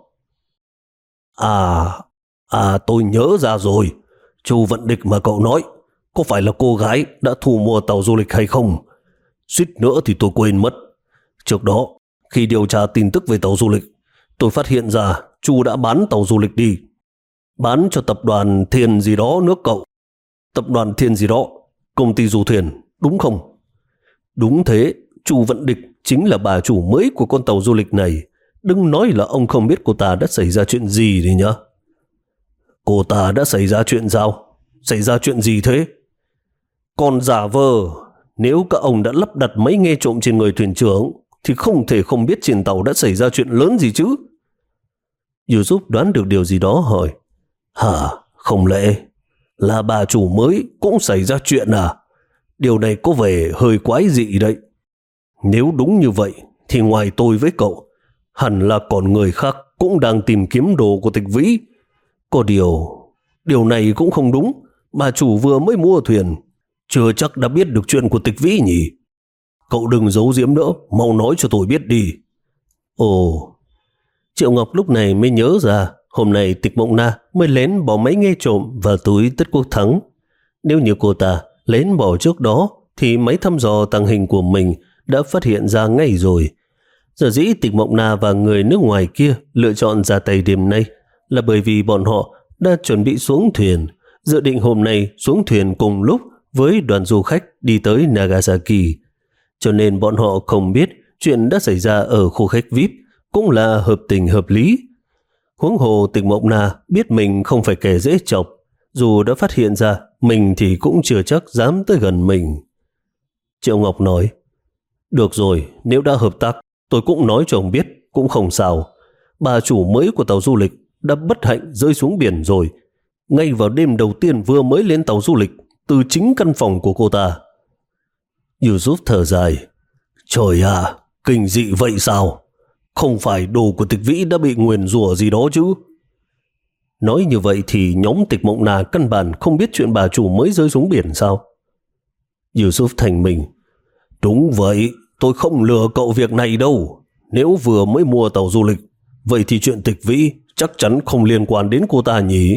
À, à tôi nhớ ra rồi, Chu Vận Địch mà cậu nói có phải là cô gái đã thu mua tàu du lịch hay không? Suýt nữa thì tôi quên mất. Trước đó, khi điều tra tin tức về tàu du lịch, tôi phát hiện ra Chu đã bán tàu du lịch đi. Bán cho tập đoàn Thiên gì đó nước cậu. Tập đoàn Thiên gì đó, công ty du thuyền, đúng không? Đúng thế, Chu Vận Địch chính là bà chủ mới của con tàu du lịch này. Đừng nói là ông không biết cô ta đã xảy ra chuyện gì đi nhá. Cô ta đã xảy ra chuyện sao? Xảy ra chuyện gì thế? Còn giả vờ, nếu các ông đã lắp đặt máy nghe trộm trên người thuyền trưởng thì không thể không biết trên tàu đã xảy ra chuyện lớn gì chứ. Yusuf đoán được điều gì đó hỏi, hả, không lẽ là bà chủ mới cũng xảy ra chuyện à? Điều này có vẻ hơi quái dị đấy. Nếu đúng như vậy thì ngoài tôi với cậu, hẳn là còn người khác cũng đang tìm kiếm đồ của Tịch Vĩ. Có điều, điều này cũng không đúng. Bà chủ vừa mới mua thuyền, chưa chắc đã biết được chuyện của Tịch Vĩ nhỉ. Cậu đừng giấu giếm nữa, mau nói cho tôi biết đi. Ồ, Triệu Ngọc lúc này mới nhớ ra hôm nay Tịch Mộng Na mới lén bỏ máy nghe trộm vào túi Tất Quốc Thắng. Nếu như cô ta lén bỏ trước đó thì máy thăm dò tàng hình của mình đã phát hiện ra ngay rồi. Giờ dĩ Tịch Mộng Na và người nước ngoài kia lựa chọn ra tay đêm nay là bởi vì bọn họ đã chuẩn bị xuống thuyền, dự định hôm nay xuống thuyền cùng lúc với đoàn du khách đi tới Nagasaki. Cho nên bọn họ không biết chuyện đã xảy ra ở khu khách vi ai pi cũng là hợp tình hợp lý. Huống hồ Tịch Mộng Na biết mình không phải kẻ dễ chọc, dù đã phát hiện ra mình thì cũng chưa chắc dám tới gần mình. Triệu Ngọc nói, được rồi, nếu đã hợp tác, tôi cũng nói cho ông biết, cũng không sao. Bà chủ mới của tàu du lịch đã bất hạnh rơi xuống biển rồi, ngay vào đêm đầu tiên vừa mới lên tàu du lịch, từ chính căn phòng của cô ta. Yusuf thở dài, trời à, kinh dị vậy sao? Không phải đồ của Tịch Vĩ đã bị nguyền rủa gì đó chứ? Nói như vậy thì nhóm Tịch Mộng Na căn bản không biết chuyện bà chủ mới rơi xuống biển sao? Yusuf thành mình, đúng vậy, tôi không lừa cậu việc này đâu. Nếu vừa mới mua tàu du lịch, vậy thì chuyện Tịch Vĩ chắc chắn không liên quan đến cô ta nhỉ?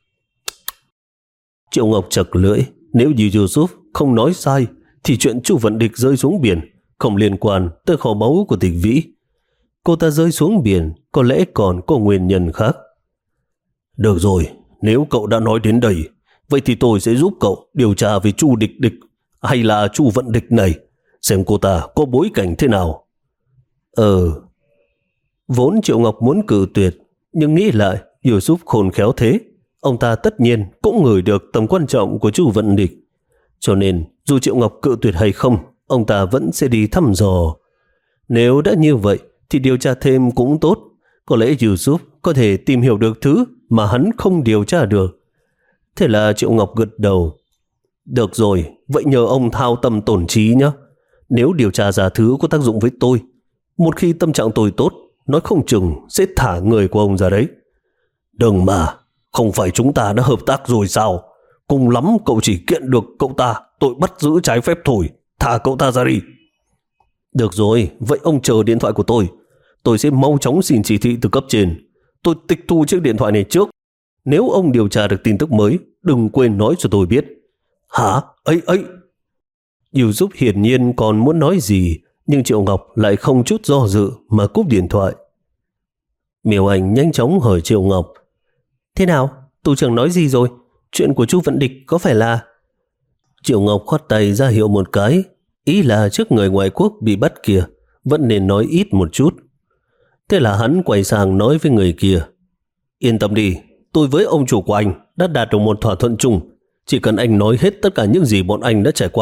Triệu Ngọc chật lưỡi, nếu như Yusuf không nói sai thì chuyện Chu Vận Địch rơi xuống biển không liên quan tới kho báu của Tịch Vĩ. Cô ta rơi xuống biển có lẽ còn có nguyên nhân khác. Được rồi, nếu cậu đã nói đến đây, vậy thì tôi sẽ giúp cậu điều tra về Chu Địch Địch hay là Chu Vận Địch này, xem cô ta có bối cảnh thế nào. Ờ, vốn Triệu Ngọc muốn cự tuyệt, nhưng nghĩ lại Yusuf khôn khéo thế, ông ta tất nhiên cũng ngửi được tầm quan trọng của Chu Vận Địch. Cho nên dù Triệu Ngọc cự tuyệt hay không, ông ta vẫn sẽ đi thăm dò. Nếu đã như vậy thì điều tra thêm cũng tốt. Có lẽ Yusuf có thể tìm hiểu được thứ mà hắn không điều tra được. Thế là Triệu Ngọc gật đầu. Được rồi, vậy nhờ ông thao tâm tổn trí nhé. Nếu điều tra ra thứ có tác dụng với tôi, một khi tâm trạng tôi tốt, nói không chừng sẽ thả người của ông ra đấy. Đừng mà, không phải chúng ta đã hợp tác rồi sao? Cùng lắm cậu chỉ kiện được cậu ta tội bắt giữ trái phép thôi, thả cậu ta ra đi. Được rồi, vậy ông chờ điện thoại của tôi. Tôi sẽ mau chóng xin chỉ thị từ cấp trên. Tôi tịch thu chiếc điện thoại này trước. Nếu ông điều tra được tin tức mới, đừng quên nói cho tôi biết. Hả? Ấy ấy! Yusuf hiển nhiên còn muốn nói gì, nhưng Triệu Ngọc lại không chút do dự mà cúp điện thoại. Miêu Anh nhanh chóng hỏi Triệu Ngọc, thế nào? Tu trưởng nói gì rồi? Chuyện của Chu Vận Địch có phải là... Triệu Ngọc khoát tay ra hiệu một cái, ý là trước người ngoại quốc bị bắt kia vẫn nên nói ít một chút. Thế là hắn quay sang nói với người kia, yên tâm đi, tôi với ông chủ của anh đã đạt được một thỏa thuận chung. Chỉ cần anh nói hết tất cả những gì bọn anh đã trải qua,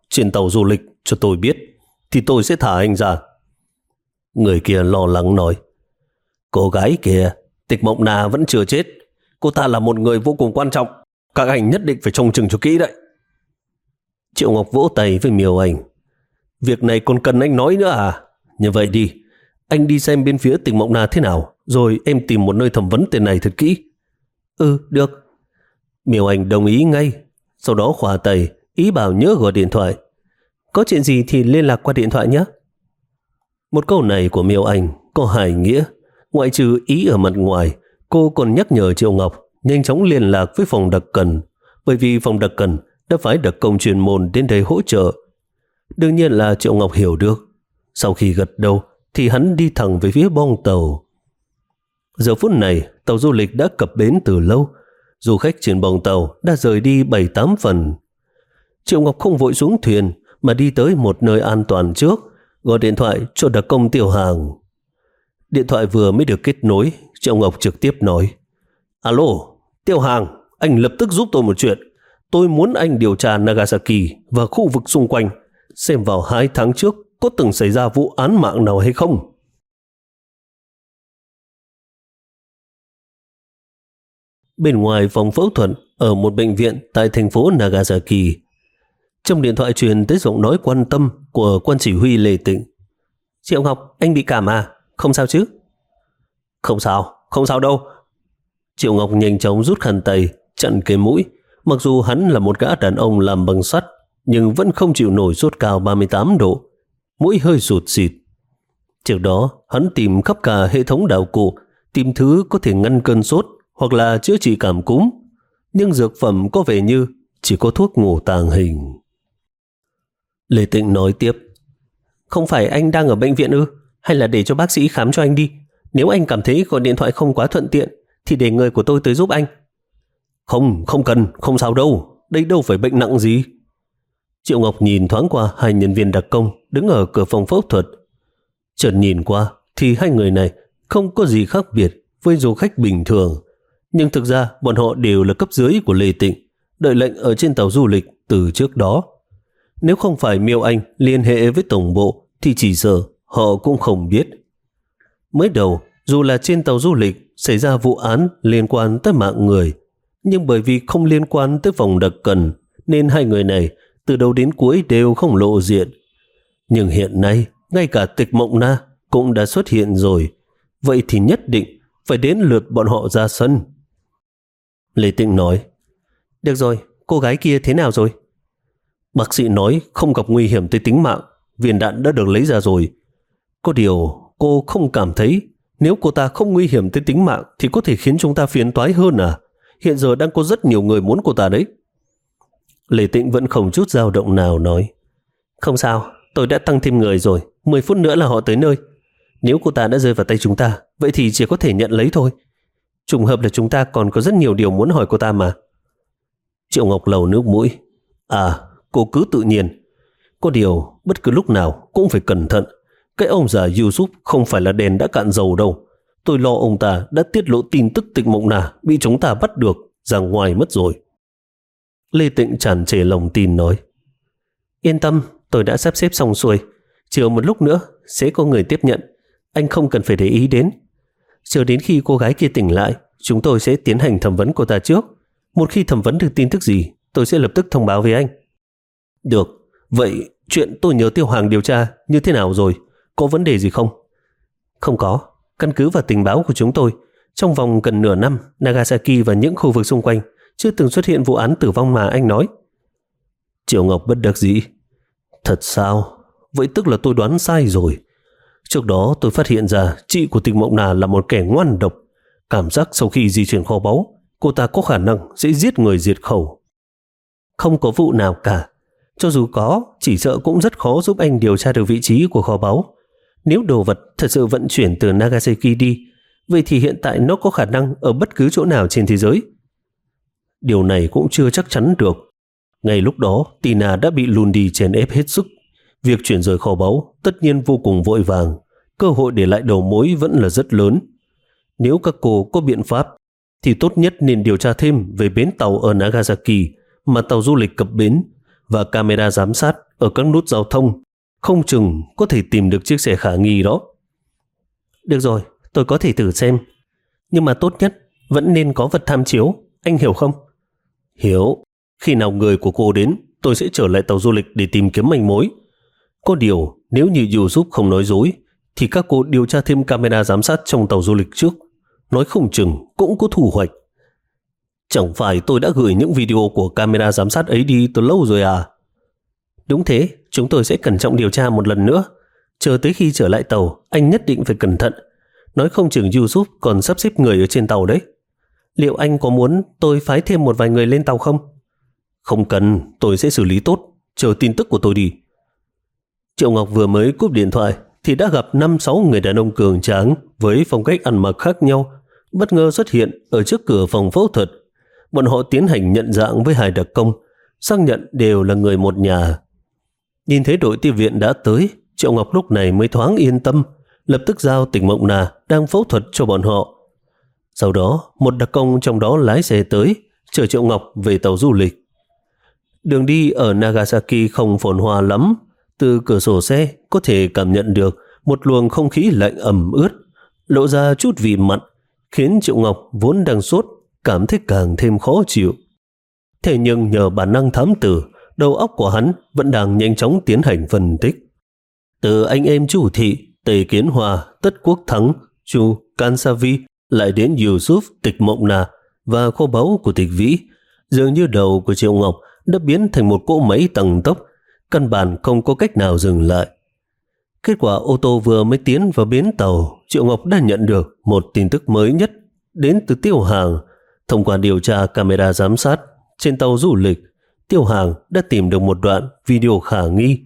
trên tàu du lịch cho tôi biết, thì tôi sẽ thả anh ra. Người kia lo lắng nói. Cô gái kia, Tịch Mộng Na vẫn chưa chết. Cô ta là một người vô cùng quan trọng. Các anh nhất định phải trông chừng cho kỹ đấy. Triệu Ngọc vỗ tay với Miêu Anh. Việc này còn cần anh nói nữa à? Như vậy đi, anh đi xem bên phía Tịch Mộng Na thế nào, rồi em tìm một nơi thẩm vấn tên này thật kỹ. Ừ, được. Miêu Anh đồng ý ngay. Sau đó khóa tay, ý bảo nhớ gọi điện thoại. Có chuyện gì thì liên lạc qua điện thoại nhé. Một câu này của Miêu Anh có hai nghĩa. Ngoại trừ ý ở mặt ngoài, cô còn nhắc nhở Triệu Ngọc nhanh chóng liên lạc với phòng đặc cần, bởi vì phòng đặc cần đã phái đặc công chuyên môn đến đây hỗ trợ. Đương nhiên là Triệu Ngọc hiểu được. Sau khi gật đầu thì hắn đi thẳng về phía bong tàu. Giờ phút này tàu du lịch đã cập bến từ lâu. Du khách trên bong tàu đã rời đi bảy tám phần. Triệu Ngọc không vội xuống thuyền mà đi tới một nơi an toàn trước, gọi điện thoại cho đặc công Tiểu Hàng. Điện thoại vừa mới được kết nối, Triệu Ngọc trực tiếp nói. Alo, Tiểu Hàng, anh lập tức giúp tôi một chuyện. Tôi muốn anh điều tra Nagasaki và khu vực xung quanh, xem vào hai tháng trước có từng xảy ra vụ án mạng nào hay không. Bên ngoài phòng phẫu thuật ở một bệnh viện tại thành phố Nagasaki, trong điện thoại truyền tới giọng nói quan tâm của quan chỉ huy Lê Tịnh. Triệu Ngọc, anh bị cảm à? Không sao chứ? Không sao, không sao đâu. Triệu Ngọc nhanh chóng rút khăn tay, chặn cái mũi. Mặc dù hắn là một gã đàn ông làm bằng sắt, nhưng vẫn không chịu nổi sốt cao ba mươi tám độ. Mũi hơi sụt xịt. Trước đó, hắn tìm khắp cả hệ thống đạo cụ, tìm thứ có thể ngăn cơn sốt hoặc là chữa trị cảm cúm. Nhưng dược phẩm có vẻ như chỉ có thuốc ngủ tàng hình. Lê Tịnh nói tiếp. Không phải anh đang ở bệnh viện ư? Hay là để cho bác sĩ khám cho anh đi? Nếu anh cảm thấy gọi điện thoại không quá thuận tiện thì để người của tôi tới giúp anh. Không, không cần, không sao đâu. Đây đâu phải bệnh nặng gì. Triệu Ngọc nhìn thoáng qua hai nhân viên đặc công đứng ở cửa phòng phẫu thuật. Chợt nhìn qua thì hai người này không có gì khác biệt với du khách bình thường. Nhưng thực ra bọn họ đều là cấp dưới của Lê Tịnh, đợi lệnh ở trên tàu du lịch từ trước đó. Nếu không phải Miêu Anh liên hệ với tổng bộ thì chỉ sợ họ cũng không biết. Mới đầu, dù là trên tàu du lịch xảy ra vụ án liên quan tới mạng người, nhưng bởi vì không liên quan tới phòng đặc cần nên hai người này từ đầu đến cuối đều không lộ diện. Nhưng hiện nay, ngay cả Tịch Mộng Na cũng đã xuất hiện rồi. Vậy thì nhất định phải đến lượt bọn họ ra sân. Lê Tịnh nói. Được rồi, cô gái kia thế nào rồi? Bác sĩ nói không gặp nguy hiểm tới tính mạng, viên đạn đã được lấy ra rồi. Có điều cô không cảm thấy nếu cô ta không nguy hiểm tới tính mạng thì có thể khiến chúng ta phiền toái hơn à? Hiện giờ đang có rất nhiều người muốn cô ta đấy. Lê Tịnh vẫn không chút dao động nào nói. Không sao, tôi đã tăng thêm người rồi, mười phút nữa là họ tới nơi. Nếu cô ta đã rơi vào tay chúng ta, vậy thì chỉ có thể nhận lấy thôi. Trùng hợp là chúng ta còn có rất nhiều điều muốn hỏi cô ta mà. Triệu Ngọc lầu nước mũi. À, cô cứ tự nhiên. Có điều, bất cứ lúc nào cũng phải cẩn thận. Cái ông già Yusuf không phải là đèn đã cạn dầu đâu. Tôi lo ông ta đã tiết lộ tin tức Tịch Mộng Na bị chúng ta bắt được ra ngoài mất rồi. Lê Tịnh tràn trề lòng tin nói. Yên tâm, tôi đã sắp xếp xong xuôi. Chờ một lúc nữa sẽ có người tiếp nhận. Anh không cần phải để ý đến. Chờ đến khi cô gái kia tỉnh lại, chúng tôi sẽ tiến hành thẩm vấn cô ta trước. Một khi thẩm vấn được tin tức gì, tôi sẽ lập tức thông báo với anh. Được, vậy chuyện tôi nhớ Tiêu Hàng điều tra như thế nào rồi? Có vấn đề gì không? Không có. Căn cứ vào tình báo của chúng tôi, trong vòng gần nửa năm, Nagasaki và những khu vực xung quanh chưa từng xuất hiện vụ án tử vong mà anh nói. Triệu Ngọc bất đắc dĩ. Thật sao? Vậy tức là tôi đoán sai rồi. Trước đó tôi phát hiện ra chị của Tịch Mộng Na là một kẻ ngoan độc. Cảm giác sau khi di chuyển kho báu, cô ta có khả năng sẽ giết người diệt khẩu. Không có vụ nào cả. Cho dù có, chỉ sợ cũng rất khó giúp anh điều tra được vị trí của kho báu. Nếu đồ vật thật sự vận chuyển từ Nagasaki đi, vậy thì hiện tại nó có khả năng ở bất cứ chỗ nào trên thế giới. Điều này cũng chưa chắc chắn được. Ngay lúc đó, Tina đã bị Lundi chèn ép hết sức. Việc chuyển rời kho báu tất nhiên vô cùng vội vàng. Cơ hội để lại đầu mối vẫn là rất lớn. Nếu các cô có biện pháp, thì tốt nhất nên điều tra thêm về bến tàu ở Nagasaki mà tàu du lịch cập bến và camera giám sát ở các nút giao thông, không chừng có thể tìm được chiếc xe khả nghi đó. Được rồi, tôi có thể thử xem. Nhưng mà tốt nhất vẫn nên có vật tham chiếu, anh hiểu không? Hiểu. Khi nào người của cô đến, tôi sẽ trở lại tàu du lịch để tìm kiếm manh mối. Có điều, nếu như Yusuf không nói dối, thì các cô điều tra thêm camera giám sát trong tàu du lịch trước. Nói không chừng cũng có thu hoạch. Chẳng phải tôi đã gửi những video của camera giám sát ấy đi từ lâu rồi à? Đúng thế, chúng tôi sẽ cẩn trọng điều tra một lần nữa. Chờ tới khi trở lại tàu, anh nhất định phải cẩn thận. Nói không chừng Yusuf còn sắp xếp người ở trên tàu đấy. Liệu anh có muốn tôi phái thêm một vài người lên tàu không? Không cần, tôi sẽ xử lý tốt. Chờ tin tức của tôi đi. Triệu Ngọc vừa mới cúp điện thoại thì đã gặp năm sáu người đàn ông cường tráng với phong cách ăn mặc khác nhau bất ngờ xuất hiện ở trước cửa phòng phẫu thuật. Bọn họ tiến hành nhận dạng với hai đặc công, xác nhận đều là người một nhà. Nhìn thấy đội tiếp viện đã tới, Triệu Ngọc lúc này mới thoáng yên tâm, lập tức giao Tỉnh Mộng Na đang phẫu thuật cho bọn họ. Sau đó, một đặc công trong đó lái xe tới, chở Triệu Ngọc về tàu du lịch. Đường đi ở Nagasaki không phồn hoa lắm, từ cửa sổ xe có thể cảm nhận được một luồng không khí lạnh ẩm ướt, lộ ra chút vị mặn, khiến Triệu Ngọc vốn đang sốt cảm thấy càng thêm khó chịu. Thế nhưng nhờ bản năng thám tử, đầu óc của hắn vẫn đang nhanh chóng tiến hành phân tích. Từ anh em Chu Thị, Tề Kiến Hòa, Tất Quốc Thắng, Chu Kansavi lại đến Yusuf, Tịch Mộng Na và kho báu của Tịch Vĩ, dường như đầu của Triệu Ngọc đã biến thành một cỗ máy tăng tốc, căn bản không có cách nào dừng lại. Kết quả ô tô vừa mới tiến vào bến tàu, Triệu Ngọc đã nhận được một tin tức mới nhất đến từ Tiêu Hàng. Thông qua điều tra camera giám sát trên tàu du lịch, Tiêu Hàng đã tìm được một đoạn video khả nghi.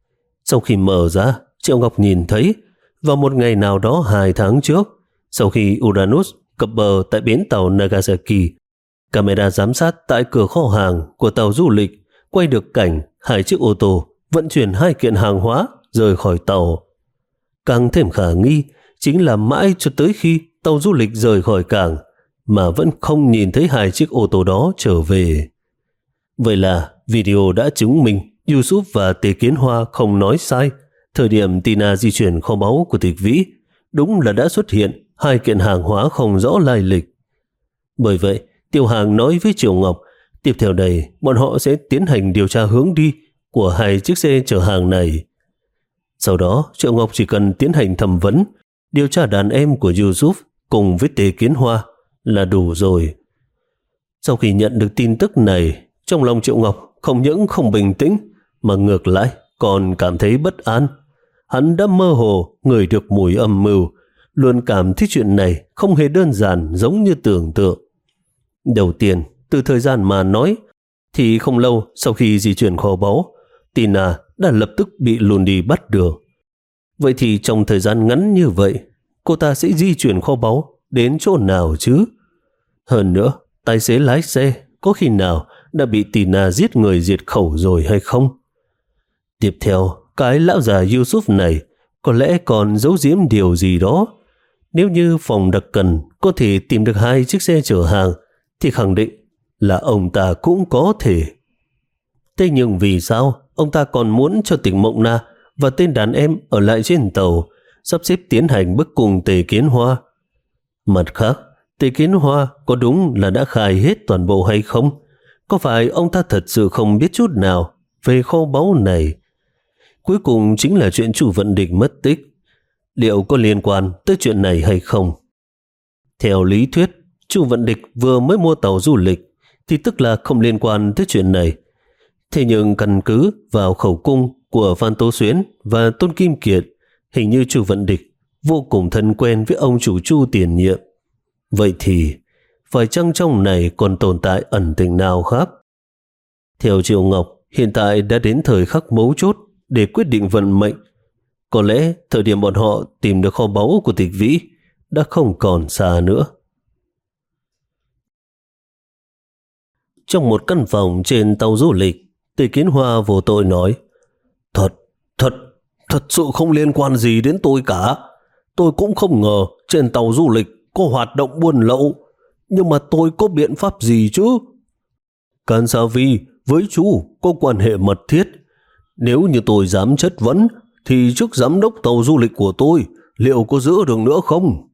Sau khi mở ra, Triệu Ngọc nhìn thấy vào một ngày nào đó hai tháng trước, sau khi Uranus cập bờ tại bến tàu Nagasaki, camera giám sát tại cửa kho hàng của tàu du lịch quay được cảnh hai chiếc ô tô vận chuyển hai kiện hàng hóa rời khỏi tàu. Càng thêm khả nghi chính là mãi cho tới khi tàu du lịch rời khỏi cảng mà vẫn không nhìn thấy hai chiếc ô tô đó trở về. Vậy là video đã chứng minh Yusuf và Tề Kiến Hoa không nói sai. Thời điểm Tina di chuyển kho báu của Tịch Vĩ, đúng là đã xuất hiện hai kiện hàng hóa không rõ lai lịch. Bởi vậy, Tiêu Hàng nói với Triệu Ngọc, tiếp theo đây bọn họ sẽ tiến hành điều tra hướng đi của hai chiếc xe chở hàng này. Sau đó, Triệu Ngọc chỉ cần tiến hành thẩm vấn, điều tra đàn em của Yusuf cùng với Tề Kiến Hoa là đủ rồi. Sau khi nhận được tin tức này, trong lòng Triệu Ngọc không những không bình tĩnh mà ngược lại còn cảm thấy bất an. Hắn đã mơ hồ ngửi được mùi âm mưu, luôn cảm thấy chuyện này không hề đơn giản giống như tưởng tượng. Đầu tiên, từ thời gian mà nói, thì không lâu sau khi di chuyển kho báu, Tina đã lập tức bị Lundi bắt được. Vậy thì trong thời gian ngắn như vậy, cô ta sẽ di chuyển kho báu đến chỗ nào chứ? Hơn nữa, tài xế lái xe có khi nào đã bị Tina giết người diệt khẩu rồi hay không? Tiếp theo, cái lão già Yusuf này có lẽ còn giấu giếm điều gì đó. Nếu như phòng đặc cần có thể tìm được hai chiếc xe chở hàng, thì khẳng định là ông ta cũng có thể. Thế nhưng vì sao ông ta còn muốn cho Tỉnh Mộng Na và tên đàn em ở lại trên tàu, sắp xếp tiến hành bức cùng Tề Kiến Hoa? Mặt khác, Tề Kiến Hoa có đúng là đã khai hết toàn bộ hay không? Có phải ông ta thật sự không biết chút nào về kho báu này? Cuối cùng chính là chuyện Chu Vận Địch mất tích. Liệu có liên quan tới chuyện này hay không? Theo lý thuyết, Chu Vận Địch vừa mới mua tàu du lịch thì tức là không liên quan tới chuyện này. Thế nhưng căn cứ vào khẩu cung của Phan Tố Xuyến và Tôn Kim Kiệt, hình như Chu Vận Địch vô cùng thân quen với ông chủ Chu tiền nhiệm. Vậy thì phải chăng trong này còn tồn tại ẩn tình nào khác? Theo Triệu Ngọc, hiện tại đã đến thời khắc mấu chốt để quyết định vận mệnh. Có lẽ thời điểm bọn họ tìm được kho báu của Tịch Vĩ đã không còn xa nữa. Trong một căn phòng trên tàu du lịch, Tề Kiến Hoa vô tội nói: Thật, thật, thật sự không liên quan gì đến tôi cả. Tôi cũng không ngờ trên tàu du lịch có hoạt động buôn lậu. Nhưng mà tôi có biện pháp gì chứ? Kansavi với chú có quan hệ mật thiết. Nếu như tôi dám chất vấn, thì chức giám đốc tàu du lịch của tôi liệu có giữ được nữa không?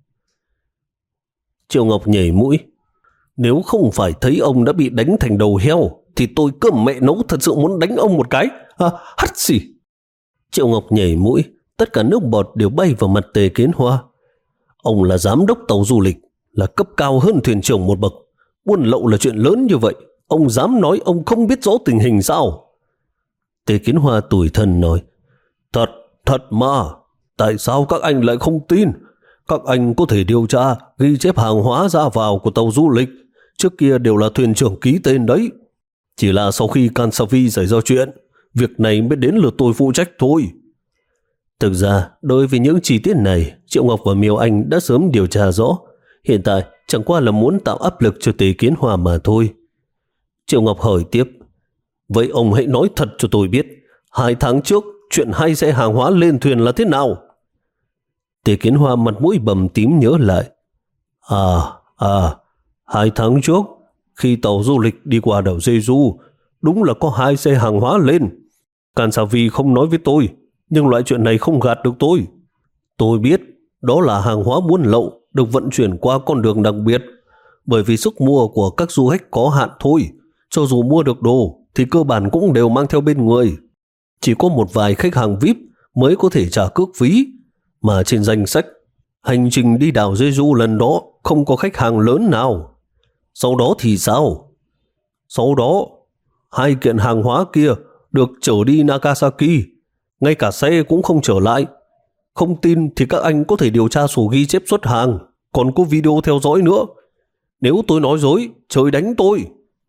Triệu Ngọc nhảy mũi. Nếu không phải thấy ông đã bị đánh thành đầu heo, thì tôi cơm mẹ nấu thật sự muốn đánh ông một cái. À, hắt xì. Triệu Ngọc nhảy mũi, tất cả nước bọt đều bay vào mặt Tề Kiến Hoa. Ông là giám đốc tàu du lịch, là cấp cao hơn thuyền trưởng một bậc. Buôn lậu là chuyện lớn như vậy, ông dám nói ông không biết rõ tình hình sao? Tề Kiến Hoa tủi thân nói, Thật, thật mà, tại sao các anh lại không tin? Các anh có thể điều tra, ghi chép hàng hóa ra vào của tàu du lịch. Trước kia đều là thuyền trưởng ký tên đấy. Chỉ là sau khi Kansavi xảy ra chuyện, việc này mới đến lượt tôi phụ trách thôi. Thực ra, đối với những chi tiết này, Triệu Ngọc và Miêu Anh đã sớm điều tra rõ. Hiện tại, chẳng qua là muốn tạo áp lực cho Tề Kiến Hoa mà thôi. Triệu Ngọc hỏi tiếp, vậy ông hãy nói thật cho tôi biết, hai tháng trước, chuyện hai xe hàng hóa lên thuyền là thế nào? Tề Kiến Hoa mặt mũi bầm tím nhớ lại. À, à, hai tháng trước, khi tàu du lịch đi qua đảo Jeju, đúng là có hai xe hàng hóa lên. Kansavi không nói với tôi, nhưng loại chuyện này không gạt được tôi. Tôi biết đó là hàng hóa buôn lậu được vận chuyển qua con đường đặc biệt, bởi vì sức mua của các du khách có hạn thôi. Cho dù mua được đồ thì cơ bản cũng đều mang theo bên người. Chỉ có một vài khách hàng vi ai pi mới có thể trả cước phí, mà trên danh sách hành trình đi đảo Jeju lần đó không có khách hàng lớn nào. Sau đó thì sao? Sau đó, hai kiện hàng hóa kia được chở đi Nagasaki, ngay cả xe cũng không trở lại. Không tin thì các anh có thể điều tra sổ ghi chép xuất hàng, còn có video theo dõi nữa. Nếu tôi nói dối, trời đánh tôi.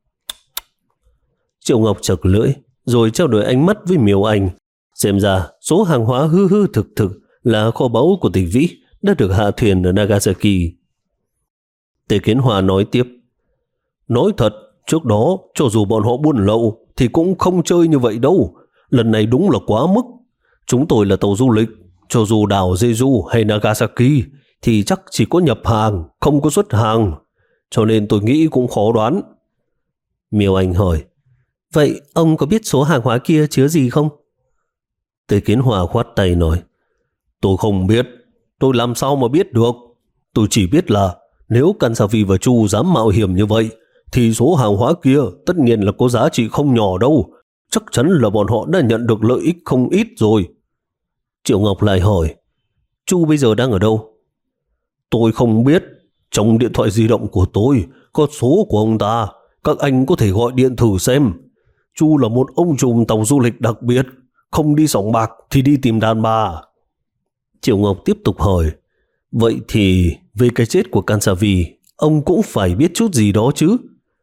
Triệu Ngọc chật lưỡi, rồi trao đổi ánh mắt với Miêu Anh. Xem ra số hàng hóa hư hư thực thực là kho báu của Tịch Vĩ đã được hạ thuyền ở Nagasaki. Tề Kiến Hoa nói tiếp, nói thật, trước đó cho dù bọn họ buôn lậu thì cũng không chơi như vậy đâu. Lần này đúng là quá mức. Chúng tôi là tàu du lịch, cho dù đảo Jeju hay Nagasaki thì chắc chỉ có nhập hàng, không có xuất hàng. Cho nên tôi nghĩ cũng khó đoán. Miêu Anh hỏi, vậy ông có biết số hàng hóa kia chứa gì không? Tề Kiến Hoa khoát tay nói, tôi không biết, tôi làm sao mà biết được. Tôi chỉ biết là nếu Kansavi và Chu dám mạo hiểm như vậy, thì số hàng hóa kia tất nhiên là có giá trị không nhỏ đâu. Chắc chắn là bọn họ đã nhận được lợi ích không ít rồi. Triệu Ngọc lại hỏi, Chu bây giờ đang ở đâu? Tôi không biết. Trong điện thoại di động của tôi có số của ông ta, các anh có thể gọi điện thử xem. Chu là một ông trùm tàu du lịch đặc biệt, không đi sòng bạc thì đi tìm đàn bà. Triệu Ngọc tiếp tục hỏi, vậy thì về cái chết của Kansavi, ông cũng phải biết chút gì đó chứ?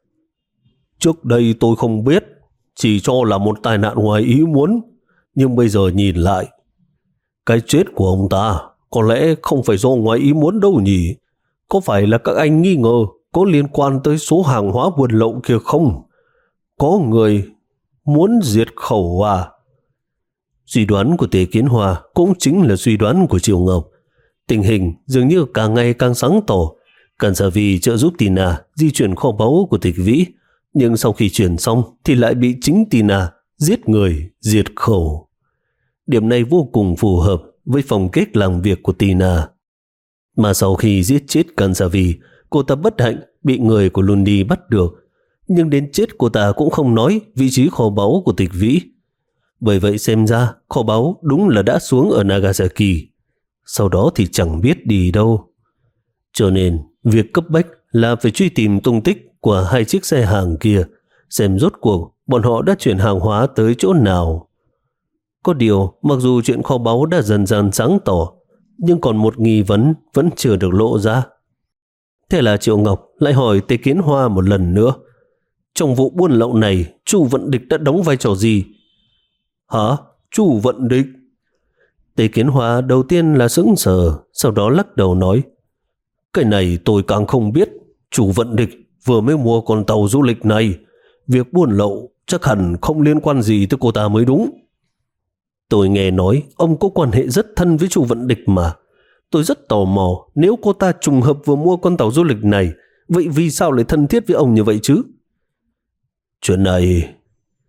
Trước đây tôi không biết, chỉ cho là một tai nạn ngoài ý muốn. Nhưng bây giờ nhìn lại, cái chết của ông ta có lẽ không phải do ngoài ý muốn đâu nhỉ? Có phải là các anh nghi ngờ có liên quan tới số hàng hóa buôn lậu kia không? Có người muốn diệt khẩu à? Suy đoán của Tề Kiến Hoa cũng chính là suy đoán của Triệu Ngọc. Tình hình dường như càng ngày càng sáng tỏ. Kansavi trợ giúp Tina di chuyển kho báu của Tịch Vĩ, nhưng sau khi chuyển xong thì lại bị chính Tina giết người, diệt khẩu. Điểm này vô cùng phù hợp với phong cách làm việc của Tina. Mà sau khi giết chết Kansavi, cô ta bất hạnh bị người của Lundi bắt được, nhưng đến chết cô ta cũng không nói vị trí kho báu của Tịch Vĩ. Bởi vậy xem ra kho báu đúng là đã xuống ở Nagasaki, sau đó thì chẳng biết đi đâu. Cho nên việc cấp bách là phải truy tìm tung tích của hai chiếc xe hàng kia, xem rốt cuộc bọn họ đã chuyển hàng hóa tới chỗ nào. Có điều, mặc dù chuyện kho báu đã dần dần sáng tỏ, nhưng còn một nghi vấn vẫn chưa được lộ ra. Thế là Triệu Ngọc lại hỏi Tề Kiến Hoa một lần nữa, trong vụ buôn lậu này, Chu Vận Địch đã đóng vai trò gì? Hả? Chu Vận Địch? Tề Kiến Hoa đầu tiên là sững sờ, sau đó lắc đầu nói, cái này tôi càng không biết. Chu Vận Địch vừa mới mua con tàu du lịch này, việc buôn lậu chắc hẳn không liên quan gì tới cô ta mới đúng. Tôi nghe nói ông có quan hệ rất thân với Chu Vận Địch mà. Tôi rất tò mò, nếu cô ta trùng hợp vừa mua con tàu du lịch này, vậy vì sao lại thân thiết với ông như vậy chứ? Chuyện này...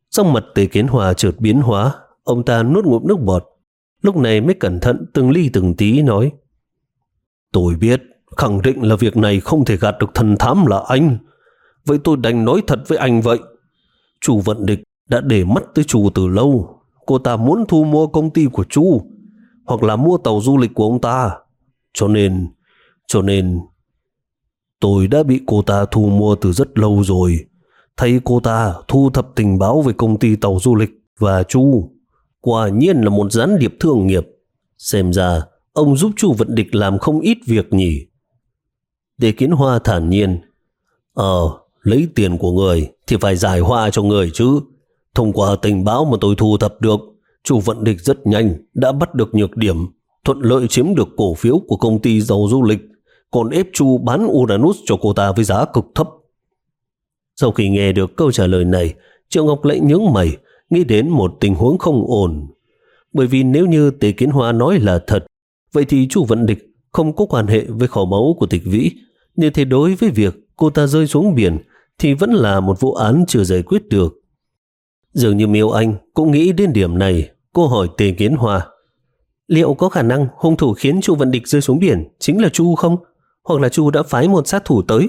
Sắc mặt Tề Kiến Hòa chợt biến hóa, ông ta nuốt ngụm nước bọt, lúc này mới cẩn thận từng ly từng tí nói: Tôi biết, khẳng định là việc này không thể gạt được thần thám là anh. Vậy tôi đành nói thật với anh vậy. Chu Vận Địch đã để mắt tới Chu từ lâu. Cô ta muốn thu mua công ty của Chu, hoặc là mua tàu du lịch của ông ta. Cho nên, cho nên tôi đã bị cô ta thu mua từ rất lâu rồi. Thay cô ta thu thập tình báo về công ty tàu du lịch và Chu. Quả nhiên là một gián điệp thương nghiệp. Xem ra ông giúp Chu Vận Địch làm không ít việc nhỉ. Tề Kiến Hoa thản nhiên: Ờ, lấy tiền của người thì phải giải hoa cho người chứ. Thông qua tình báo mà tôi thu thập được, Chu Vận Địch rất nhanh đã bắt được nhược điểm, thuận lợi chiếm được cổ phiếu của công ty tàu du lịch, còn ép Chu bán Uranus cho cô ta với giá cực thấp. Sau khi nghe được câu trả lời này, Triệu Ngọc lại nhướng mày, nghĩ đến một tình huống không ổn. Bởi vì nếu như Tề Kiến Hoa nói là thật, vậy thì Chu Vận Địch không có quan hệ với kho báu của Tịch Vĩ. Như thế đối với việc cô ta rơi xuống biển thì vẫn là một vụ án chưa giải quyết được. Dường như Miêu Anh cũng nghĩ đến điểm này. Cô hỏi Tề Kiến Hoa: Liệu có khả năng hung thủ khiến Chu Vận Địch rơi xuống biển chính là Chu không? Hoặc là Chu đã phái một sát thủ tới?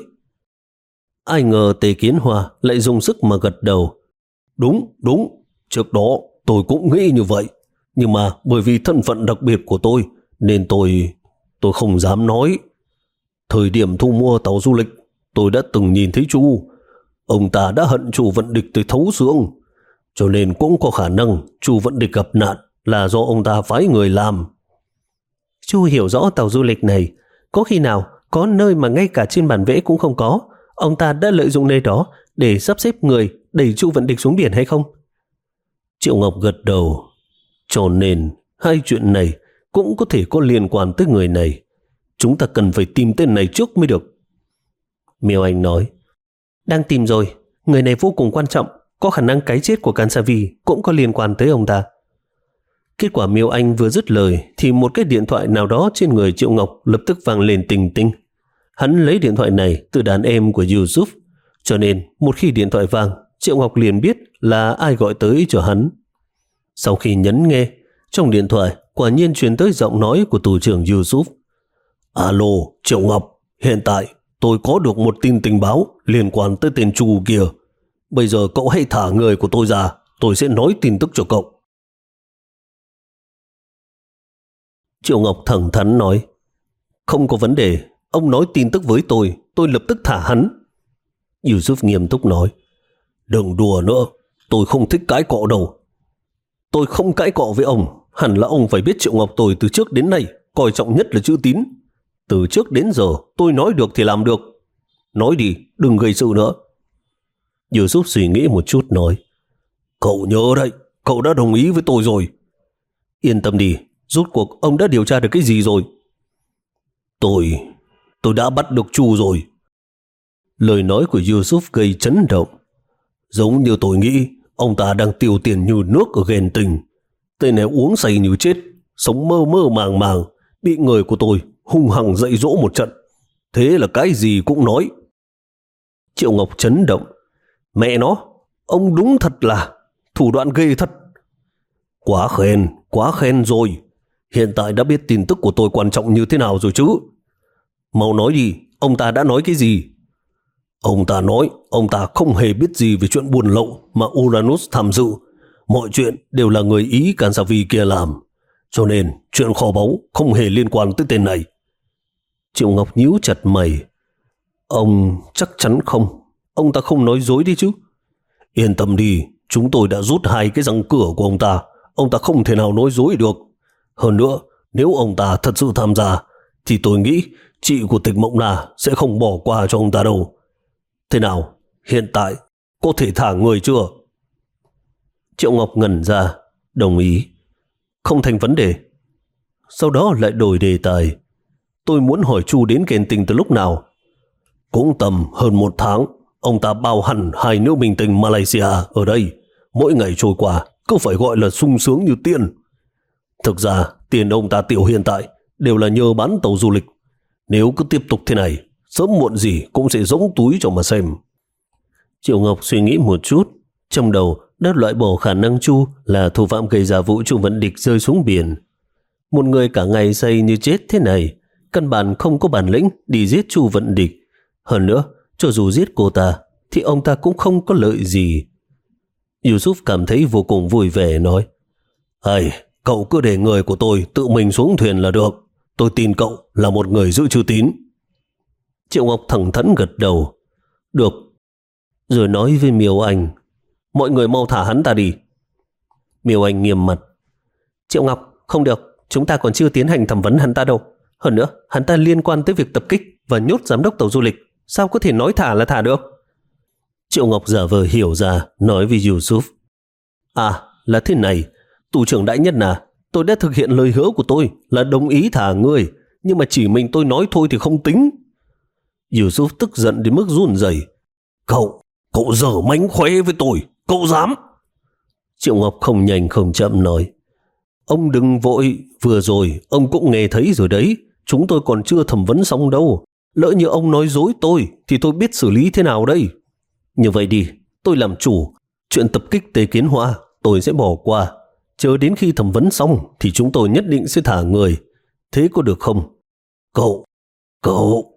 Ai ngờ Tề Kiến Hoa lại dùng sức mà gật đầu: Đúng, đúng, trước đó tôi cũng nghĩ như vậy. Nhưng mà bởi vì thân phận đặc biệt của tôi nên tôi tôi không dám nói. Thời điểm thu mua tàu du lịch, tôi đã từng nhìn thấy Chu. Ông ta đã hận Chu Vận Địch tới thấu xương. Cho nên cũng có khả năng Chu Vận Địch gặp nạn là do ông ta phái người làm. Chu hiểu rõ tàu du lịch này. Có khi nào có nơi mà ngay cả trên bản vẽ cũng không có, ông ta đã lợi dụng nơi đó để sắp xếp người đẩy Chu Vận Địch xuống biển hay không? Triệu Ngọc gật đầu. Cho nên hai chuyện này cũng có thể có liên quan tới người này. Chúng ta cần phải tìm tên này trước mới được. Miêu Anh nói: Đang tìm rồi. Người này vô cùng quan trọng. Có khả năng cái chết của Kansavi cũng có liên quan tới ông ta. Kết quả Miêu Anh vừa dứt lời thì một cái điện thoại nào đó trên người Triệu Ngọc lập tức vang lên tinh tinh. Hắn lấy điện thoại này từ đàn em của Yusuf, cho nên một khi điện thoại vang, Triệu Ngọc liền biết là ai gọi tới cho hắn. Sau khi nhấn nghe, trong điện thoại quả nhiên truyền tới giọng nói của tù trưởng Yusuf. Alo, Triệu Ngọc, hiện tại tôi có được một tin tình báo liên quan tới tên Chu kia. Bây giờ cậu hãy thả người của tôi ra, tôi sẽ nói tin tức cho cậu. Triệu Ngọc thẳng thắn nói: Không có vấn đề, ông nói tin tức với tôi, tôi lập tức thả hắn. Yusuf nghiêm túc nói: Đừng đùa nữa, tôi không thích cãi cọ đâu. Tôi không cãi cọ với ông, hẳn là ông phải biết Triệu Ngọc tôi từ trước đến nay coi trọng nhất là chữ tín. Từ trước đến giờ tôi nói được thì làm được. Nói đi, đừng gây sự nữa. Yusuf suy nghĩ một chút nói: Cậu nhớ đấy, cậu đã đồng ý với tôi rồi. Yên tâm đi, rốt cuộc ông đã điều tra được cái gì rồi? Tôi, tôi đã bắt được Chu rồi. Lời nói của Yusuf gây chấn động. Giống như tôi nghĩ, ông ta đang tiêu tiền như nước ở ghen tình. Tên này uống say như chết, sống mơ mơ màng màng, bị người của tôi hung hăng dạy dỗ một trận. Thế là cái gì cũng nói. Triệu Ngọc chấn động. Mẹ nó, ông đúng thật là thủ đoạn ghê thật. Quá khen, quá khen rồi. Hiện tại đã biết tin tức của tôi quan trọng như thế nào rồi chứ. Mau nói đi, ông ta đã nói cái gì? Ông ta nói ông ta không hề biết gì về chuyện buôn lậu mà Uranus tham dự. Mọi chuyện đều là người Ý Kansavi kia làm. Cho nên chuyện kho báu không hề liên quan tới tên này. Triệu Ngọc nhíu chặt mày. Ông chắc chắn không? Ông ta không nói dối đi chứ? Yên tâm đi, chúng tôi đã rút hai cái răng cửa của ông ta. Ông ta không thể nào nói dối được. Hơn nữa, nếu ông ta thật sự tham gia, thì tôi nghĩ chị của Tịch Mộng Na sẽ không bỏ qua cho ông ta đâu. Thế nào, hiện tại có thể thả người chưa? Triệu Ngọc ngẩn ra, đồng ý. Không thành vấn đề. Sau đó lại đổi đề tài. Tôi muốn hỏi Chu đến Kền Tình từ lúc nào? Cũng tầm hơn một tháng. Ông ta bao hẳn hai nữ minh tinh Malaysia ở đây. Mỗi ngày trôi qua cứ phải gọi là sung sướng như tiên. Thực ra tiền ông ta tiêu hiện tại đều là nhờ bán tàu du lịch. Nếu cứ tiếp tục thế này, sớm muộn gì cũng sẽ rỗng túi cho mà xem. Triệu Ngọc suy nghĩ một chút, trong đầu đã loại bỏ khả năng Chu là thủ phạm gây ra vụ Chu Vận Địch rơi xuống biển. Một người cả ngày say như chết thế này, căn bản không có bản lĩnh đi giết Chu Vận Địch. Hơn nữa, cho dù giết cô ta, thì ông ta cũng không có lợi gì. Yusuf cảm thấy vô cùng vui vẻ nói, Ây, cậu cứ để người của tôi tự mình xuống thuyền là được. Tôi tin cậu là một người giữ chữ tín. Triệu Ngọc thẳng thắn gật đầu. Được. Rồi nói với Miêu Anh, mọi người mau thả hắn ta đi. Miêu Anh nghiêm mặt. Triệu Ngọc, không được, chúng ta còn chưa tiến hành thẩm vấn hắn ta đâu. Hơn nữa, hắn ta liên quan tới việc tập kích và nhốt giám đốc tàu du lịch. Sao có thể nói thả là thả được? Triệu Ngọc giả vờ hiểu ra, nói với Yusuf. À, là thế này. Tù trưởng đại nhân à, tôi đã thực hiện lời hứa của tôi là đồng ý thả người, nhưng mà chỉ mình tôi nói thôi thì không tính. Yusuf tức giận đến mức run rẩy. Cậu, cậu dở mánh khóe với tôi, cậu dám? Triệu Ngọc không nhanh không chậm nói. Ông đừng vội, vừa rồi ông cũng nghe thấy rồi đấy, chúng tôi còn chưa thẩm vấn xong đâu. Lỡ như ông nói dối tôi thì tôi biết xử lý thế nào đây? Như vậy đi, tôi làm chủ, chuyện tập kích Tề Kiến Hoa tôi sẽ bỏ qua. Chờ đến khi thẩm vấn xong thì chúng tôi nhất định sẽ thả người. Thế có được không? Cậu, cậu...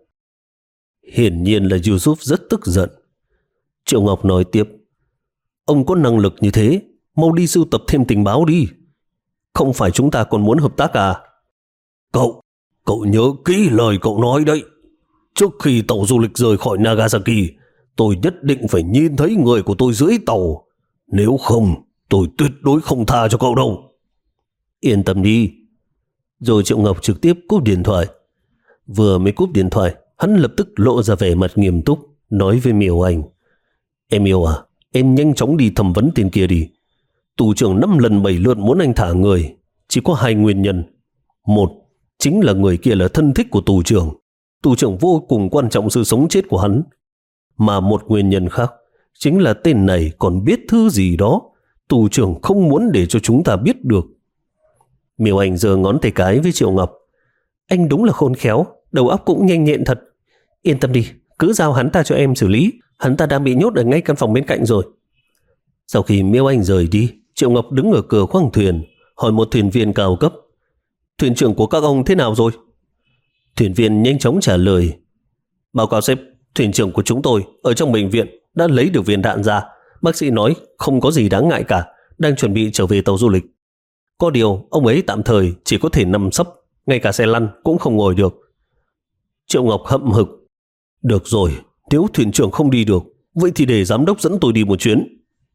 Hiển nhiên là Yusuf rất tức giận. Triệu Ngọc nói tiếp. Ông có năng lực như thế, mau đi sưu tập thêm tình báo đi. Không phải chúng ta còn muốn hợp tác à? Cậu, cậu nhớ kỹ lời cậu nói đấy. Trước khi tàu du lịch rời khỏi Nagasaki, tôi nhất định phải nhìn thấy người của tôi dưới tàu. Nếu không, tôi tuyệt đối không tha cho cậu đâu. Yên tâm đi. Rồi Triệu Ngọc trực tiếp cúp điện thoại. Vừa mới cúp điện thoại, hắn lập tức lộ ra vẻ mặt nghiêm túc, nói với Miêu Anh. Em yêu à, em nhanh chóng đi thẩm vấn tên kia đi. Tù trưởng năm lần bảy lượt muốn anh thả người, chỉ có hai nguyên nhân. Một, chính là người kia là thân thích của tù trưởng. Tù trưởng vô cùng quan trọng sự sống chết của hắn. Mà một nguyên nhân khác, chính là tên này còn biết thứ gì đó tù trưởng không muốn để cho chúng ta biết được. Miêu Anh giơ ngón tay cái với Triệu Ngọc. Anh đúng là khôn khéo, đầu óc cũng nhanh nhẹn thật. Yên tâm đi, cứ giao hắn ta cho em xử lý. Hắn ta đang bị nhốt ở ngay căn phòng bên cạnh rồi. Sau khi Miêu Anh rời đi, Triệu Ngọc đứng ở cửa khoang thuyền, hỏi một thuyền viên cao cấp. Thuyền trưởng của các ông thế nào rồi? Thuyền viên nhanh chóng trả lời. Báo cáo sếp, thuyền trưởng của chúng tôi ở trong bệnh viện đã lấy được viên đạn ra. Bác sĩ nói không có gì đáng ngại cả, đang chuẩn bị trở về tàu du lịch. Có điều ông ấy tạm thời chỉ có thể nằm sấp, ngay cả xe lăn cũng không ngồi được. Triệu Ngọc hậm hực. Được rồi, nếu thuyền trưởng không đi được, vậy thì để giám đốc dẫn tôi đi một chuyến.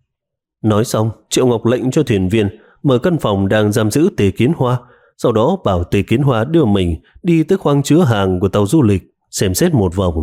Nói xong, Triệu Ngọc lệnh cho thuyền viên mở căn phòng đang giam giữ Tề Kiến Hoa, sau đó bảo Tề Kiến Hoa đưa mình đi tới khoang chứa hàng của tàu du lịch, xem xét một vòng.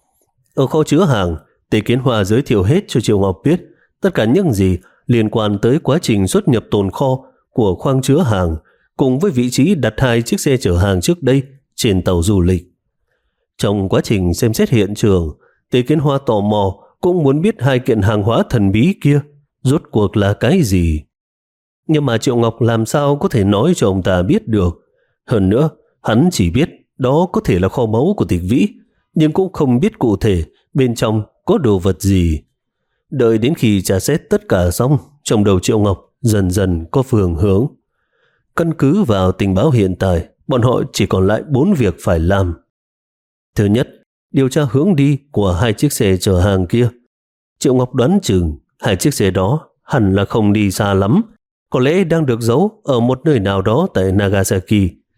Ở kho chứa hàng, Tề Kiến Hoa giới thiệu hết cho Triệu Ngọc biết tất cả những gì liên quan tới quá trình xuất nhập tồn kho của khoang chứa hàng, cùng với vị trí đặt hai chiếc xe chở hàng trước đây trên tàu du lịch. Trong quá trình xem xét hiện trường, Tề Kiến Hoa tò mò cũng muốn biết hai kiện hàng hóa thần bí kia rốt cuộc là cái gì. Nhưng mà Triệu Ngọc làm sao có thể nói cho ông ta biết được. Hơn nữa, hắn chỉ biết đó có thể là kho báu của Tịch Vĩ, nhưng cũng không biết cụ thể bên trong có đồ vật gì. Đợi đến khi tra xét tất cả xong, trong đầu Triệu Ngọc dần dần có phương hướng. Căn cứ vào tình báo hiện tại, bọn họ chỉ còn lại bốn việc phải làm. Thứ nhất, điều tra hướng đi của hai chiếc xe chở hàng kia. Triệu Ngọc đoán chừng hai chiếc xe đó hẳn là không đi xa lắm, có lẽ đang được giấu ở một nơi nào đó tại Nagasaki.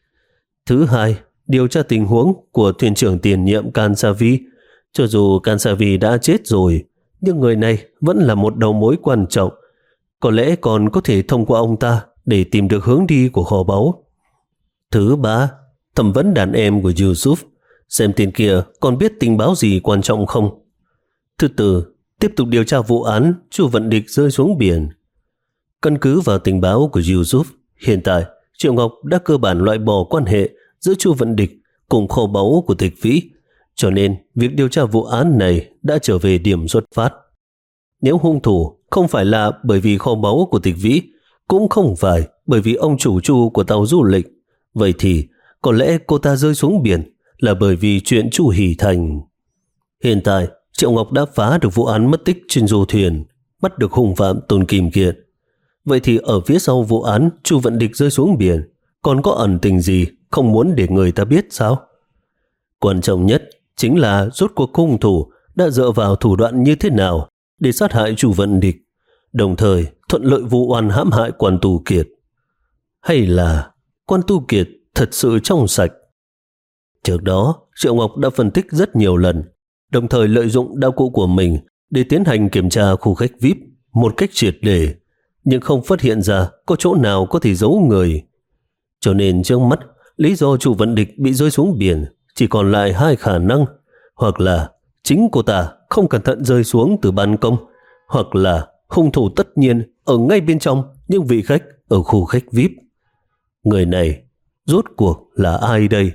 Thứ hai, điều tra tình huống của thuyền trưởng tiền nhiệm Kansavi. Cho dù Kansavi đã chết rồi, nhưng người này vẫn là một đầu mối quan trọng. Có lẽ còn có thể thông qua ông ta để tìm được hướng đi của kho báu. Thứ ba, thẩm vấn đàn em của Yusuf, xem tên kia còn biết tình báo gì quan trọng không. Thứ tư, tiếp tục điều tra vụ án Chu Vận Địch rơi xuống biển. Căn cứ vào tình báo của Yusuf, hiện tại Triệu Ngọc đã cơ bản loại bỏ quan hệ giữa Chu Vận Địch cùng kho báu của Tịch Vĩ, cho nên việc điều tra vụ án này đã trở về điểm xuất phát. Nếu hung thủ không phải là bởi vì kho báu của Tịch Vĩ, cũng không phải bởi vì ông chủ Chu của tàu du lịch, vậy thì có lẽ cô ta rơi xuống biển là bởi vì chuyện Chu Hỷ Thành. Hiện tại Triệu Ngọc đã phá được vụ án mất tích trên du thuyền, bắt được hung phạm Tôn Kim Kiệt. Vậy thì ở phía sau vụ án Chu Vận Địch rơi xuống biển, còn có ẩn tình gì không muốn để người ta biết sao? Quan trọng nhất chính là rốt cuộc hung thủ đã dựa vào thủ đoạn như thế nào để sát hại Chu Vận Địch, đồng thời thuận lợi vụ oan hãm hại Quan Tu Kiệt. Hay là Quan Tu Kiệt thật sự trong sạch? Trước đó, Triệu Ngọc đã phân tích rất nhiều lần, đồng thời lợi dụng đạo cụ của mình để tiến hành kiểm tra khu khách vi ai pi một cách triệt để, nhưng không phát hiện ra có chỗ nào có thể giấu người. Cho nên trước mắt, lý do Chu Vận Địch bị rơi xuống biển chỉ còn lại hai khả năng, hoặc là chính cô ta không cẩn thận rơi xuống từ ban công, hoặc là hung thủ tất nhiên ở ngay bên trong những vị khách ở khu khách vi ai pi. Người này rốt cuộc là ai đây?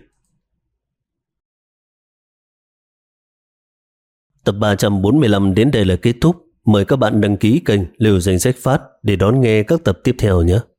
Tập ba trăm bốn mươi lăm đến đây là kết thúc. Mời các bạn đăng ký kênh Liều Danh Sách Phát để đón nghe các tập tiếp theo nhé.